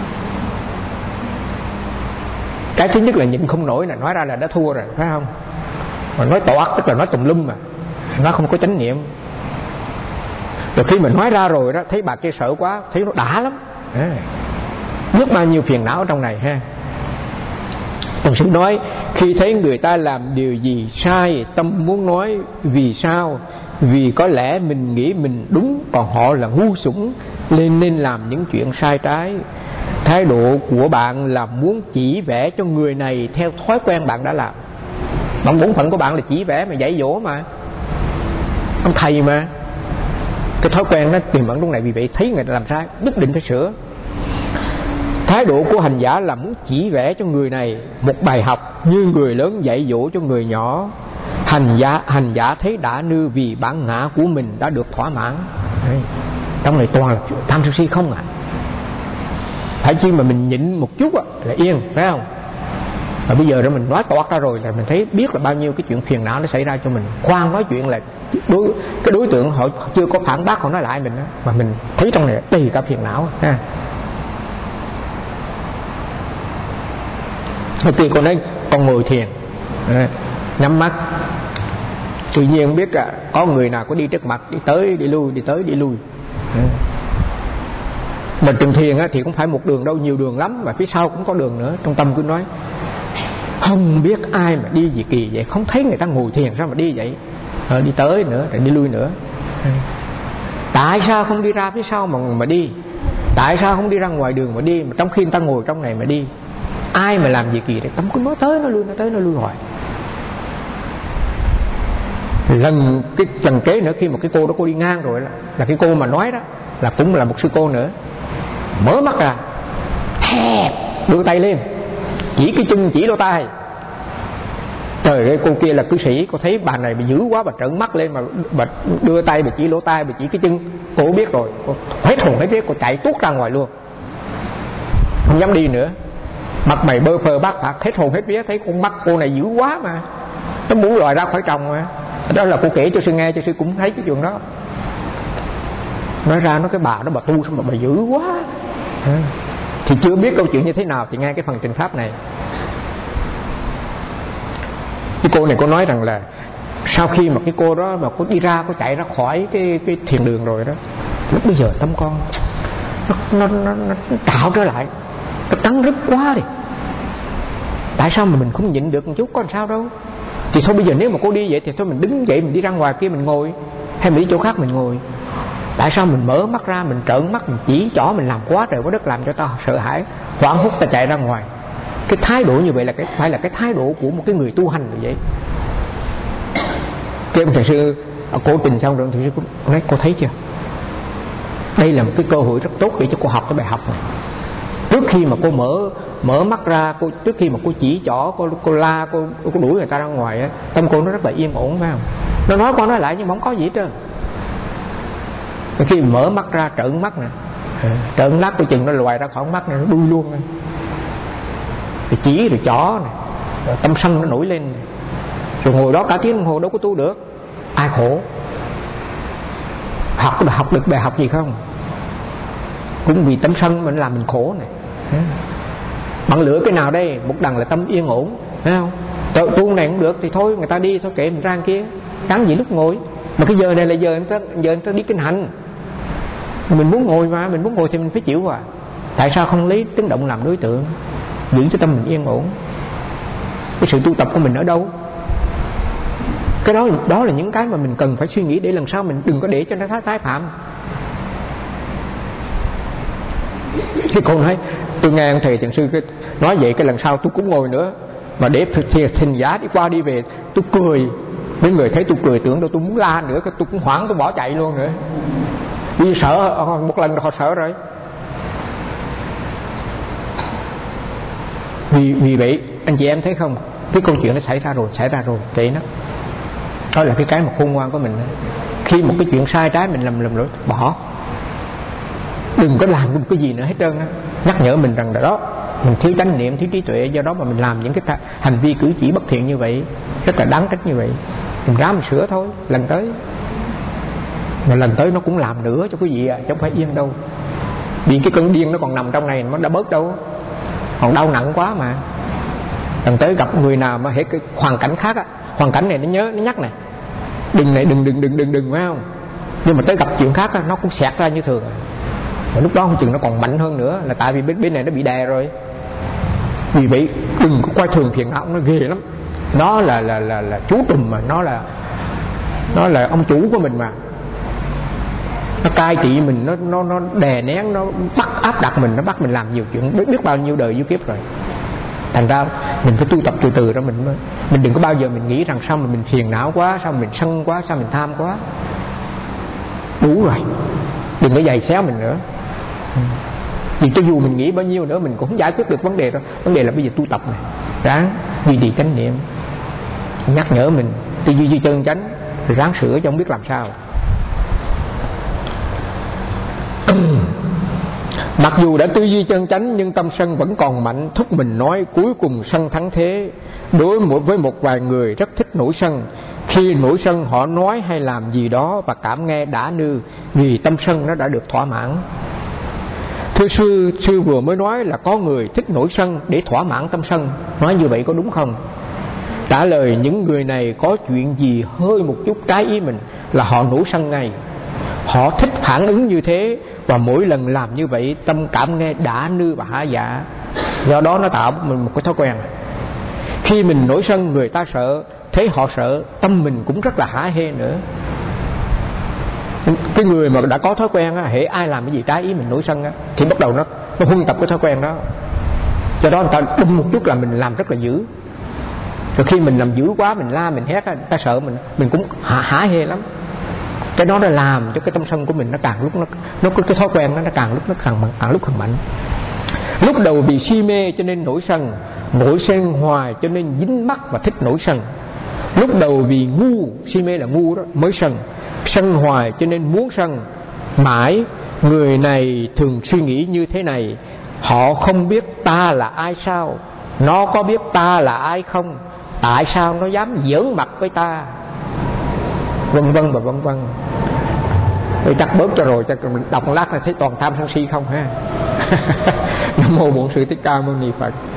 Cái thứ nhất là nhịn không nổi, là nói ra là đã thua rồi, phải không? Mà nói toát tức là nói tùm lum mà, nó không có chánh niệm. Rồi khi mình nói ra rồi đó, thấy bà kia sợ quá, thấy nó đã lắm à. Biết bao nhiêu phiền não ở trong này ha. Tổng sư nói, khi thấy người ta làm điều gì sai, tâm muốn nói vì sao? Vì có lẽ mình nghĩ mình đúng, còn họ là ngu xuẩn, nên nên làm những chuyện sai trái. Thái độ của bạn là muốn chỉ vẽ cho người này theo thói quen bạn đã làm. Bạn bổn phận của bạn là chỉ vẽ mà dạy dỗ mà, ông thầy mà. Cái thói quen nó tìm ẩn trong này, vì vậy thấy người ta làm sai nhất định phải sửa. Thái độ của hành giả là muốn chỉ vẽ cho người này một bài học, như người lớn dạy dỗ cho người nhỏ. Hành giả, hành giả thấy đã nư vì bản ngã của mình đã được thỏa mãn. Đấy. Trong này toàn là tham sân si không à. Phải chi mà mình nhịn một chút là yên, phải không? Và bây giờ đó mình nói toát ra rồi là mình thấy biết là bao nhiêu cái chuyện phiền não nó xảy ra cho mình. Khoan nói chuyện là đối, cái đối tượng họ chưa có phản bác, họ nói lại mình đó, mà mình thấy trong này đầy cả phiền não ha. Đầu tiên con nói con ngồi thiền à, nhắm mắt. Tự nhiên biết à, có người nào có đi trước mặt, đi tới đi lui, đi tới đi lui à. Mình trường thiền á, thì cũng phải một đường đâu, nhiều đường lắm, và phía sau cũng có đường nữa. Trong tâm cứ nói không biết ai mà đi gì kỳ vậy, không thấy người ta ngồi thiền sao mà đi vậy à, đi tới nữa rồi đi lui nữa à. Tại sao không đi ra phía sau mà mà đi? Tại sao không đi ra ngoài đường mà đi, mà trong khi người ta ngồi trong này mà đi? Ai mà làm gì kỳ đấy? Tâm cứ nói tới nó lui, nói tới nó lui hoài. Lần cái lần kế nữa, khi một cái cô đó cô đi ngang rồi là, là cái cô mà nói đó là cũng là một sư cô nữa, mở mắt ra đưa tay lên chỉ cái chân chỉ lỗ tai. Trời ơi, cô kia là cư sĩ, cô thấy bà này bị dữ quá, bà trợn mắt lên mà bà đưa tay bà chỉ lỗ tai, bà chỉ cái chân. Cô biết rồi, cô hết hồn hết vía, cô chạy tuốt ra ngoài luôn, không dám đi nữa. Mặt mày bơ phơ bát phạt, hết hồn hết vía, thấy con mắt cô này dữ quá mà nó muốn lòi ra khỏi chồng mà. Đó là cô kể cho sư nghe, cho sư cũng thấy cái chuyện đó. Nói ra nó cái bà đó bà tu sao mà bà dữ quá à. Thì chưa biết câu chuyện như thế nào thì nghe cái phần trình pháp này. Cái cô này cô nói rằng là sau khi mà cái cô đó mà cô đi ra, cô chạy ra khỏi cái cái thiền đường rồi đó, lúc bây giờ tâm con nó nó nó, nó tạo trở lại, nó cắn rứt quá đi. Tại sao mà mình không nhịn được một chút, có làm sao đâu. Thì thôi bây giờ nếu mà cô đi vậy thì thôi mình đứng dậy, mình đi ra ngoài kia mình ngồi, hay mình đi chỗ khác mình ngồi. Tại sao mình mở mắt ra, mình trợn mắt, mình chỉ trỏ, mình làm quá trời quá đất, làm cho ta sợ hãi, hoảng hốt, ta chạy ra ngoài. Cái thái độ như vậy là cái phải là cái thái độ của một cái người tu hành như vậy. Cái ông thiền sư cổ trình xong rồi, thiền sư cũng nói cô thấy chưa, đây là một cái cơ hội rất tốt để cho cô học cái bài học này. Trước khi mà cô mở mở mắt ra, cô trước khi mà cô chỉ trỏ, cô cô la, cô cô đuổi người ta ra ngoài á, tâm cô nó rất là yên ổn, phải không? Nó nói qua nói lại nhưng mà không có gì hết trơn. Khi mở mắt ra, trợn mắt nè, trợn lát coi chừng nó loài ra khỏi mắt này, nó đuôi luôn này. Rồi chỉ rồi chó này, rồi tâm sân nó nổi lên này. Rồi ngồi đó cả tiếng đồng hồ đâu có tu được. Ai khổ? Học có học được bài học gì không? Cũng vì tâm sân mà nó làm mình khổ này. Bạn lựa cái nào đây? Một đằng là tâm yên ổn, thấy không? Tu này cũng được thì thôi, người ta đi thôi, kệ mình ra kia, cắn gì lúc ngồi. Mà cái giờ này là giờ người ta, giờ người ta đi kinh hành, mình muốn ngồi mà, mình muốn ngồi thì mình phải chịu à. Tại sao không lấy tiếng động làm đối tượng, giữ cho tâm mình yên ổn? Cái sự tu tập của mình ở đâu? Cái đó đó là những cái mà mình cần phải suy nghĩ để lần sau mình đừng có để cho nó tái phạm. Cái cô nói, tôi nghe ông thầy thiền sư nói vậy, cái lần sau tôi cũng ngồi nữa. Mà để thình giá đi qua đi về, tôi cười, mấy người thấy tôi cười tưởng đâu tôi muốn la nữa, tôi cũng hoảng, tôi bỏ chạy luôn nữa. Vì sợ, một lần họ sợ rồi. Vì, vì vậy anh chị em thấy không, cái câu chuyện nó xảy ra rồi, xảy ra rồi, kệ nó. Đó là cái cái mà khôn ngoan của mình. Khi một cái chuyện sai trái mình làm lầm lỗi, bỏ, đừng có làm một cái gì nữa hết trơn á. Nhắc nhở mình rằng là đó, mình thiếu chánh niệm, thiếu trí tuệ, do đó mà mình làm những cái hành vi cử chỉ bất thiện như vậy, rất là đáng trách như vậy. Mình ráng mình sửa thôi, lần tới. Mà lần tới nó cũng làm nữa cho quý vị à, chứ không phải yên đâu. Vì cái cơn điên nó còn nằm trong này, nó đã bớt đâu, còn đau nặng quá mà. Lần tới gặp người nào mà hết cái hoàn cảnh khác á, hoàn cảnh này nó nhớ, nó nhắc này, đừng này, đừng đừng đừng đừng đừng, phải không? Nhưng mà tới gặp chuyện khác á, nó cũng xẹt ra như thường. Và lúc đó không chừng nó còn mạnh hơn nữa, là tại vì bên, bên này nó bị đè rồi. Vì vậy đừng có coi thường phiền não, nó ghê lắm. Nó là là là là chú trùm mà, nó là nó là ông chủ của mình mà. Nó cai trị mình, nó nó nó đè nén, nó bắt áp đặt mình, nó bắt mình làm nhiều chuyện, biết, biết bao nhiêu đời nhiêu kiếp rồi. Thành ra mình phải tu tập từ từ ra mình mới. Mình đừng có bao giờ mình nghĩ rằng sao mà mình phiền não quá, sao mình sân quá, sao mình tham quá. Đủ rồi, đừng có giày xéo mình nữa. Vì cho dù mình nghĩ bao nhiêu nữa mình cũng không giải quyết được vấn đề đâu. Vấn đề là bây giờ tu tập này, ráng duy trì chánh niệm, nhắc nhở mình tư duy duy chân chánh, rồi ráng sửa cho không biết làm sao. Mặc dù đã tư duy chân chánh nhưng tâm sân vẫn còn mạnh, thúc mình nói cuối cùng sân thắng thế. Đối với một vài người rất thích nổi sân, khi nổi sân họ nói hay làm gì đó và cảm nghe đã nư, vì tâm sân nó đã được thỏa mãn. Thưa sư, sư vừa mới nói là có người thích nổi sân để thỏa mãn tâm sân, nói như vậy có đúng không? Trả lời, những người này có chuyện gì hơi một chút trái ý mình là họ nổi sân ngay. Họ thích phản ứng như thế, và mỗi lần làm như vậy tâm cảm nghe đã nư và hả dạ. Do đó nó tạo mình một cái thói quen. Khi mình nổi sân người ta sợ, thấy họ sợ, tâm mình cũng rất là hả hê nữa. Cái người mà đã có thói quen á, hễ ai làm cái gì trái ý mình nổi sân á, thì bắt đầu nó nó huân tập cái thói quen đó. Do đó người ta đâm một chút là mình làm rất là dữ. Rồi khi mình làm dữ quá, mình la mình hét á, người ta sợ mình, mình cũng hả, hả hê lắm. Cái đó nó làm cho cái tâm sân của mình nó càng lúc nó nó có cái thói quen đó, nó càng lúc nó càng càng lúc càng mạnh. Lúc đầu vì si mê cho nên nổi sân, nổi sân hoài cho nên dính mắc và thích nổi sân. Lúc đầu vì ngu, si mê là ngu đó, mới sân, sân hoài cho nên muốn sân mãi. Người này thường suy nghĩ như thế này: họ không biết ta là ai sao? Nó có biết ta là ai không? Tại sao nó dám giỡn mặt với ta? Vân vân và vân vân. Rồi chắc bớt cho rồi, cho mình đọc một lát là thấy toàn tham sân si không ha. Nam mô Bổn Sư Thích Ca Mâu Ni Phật.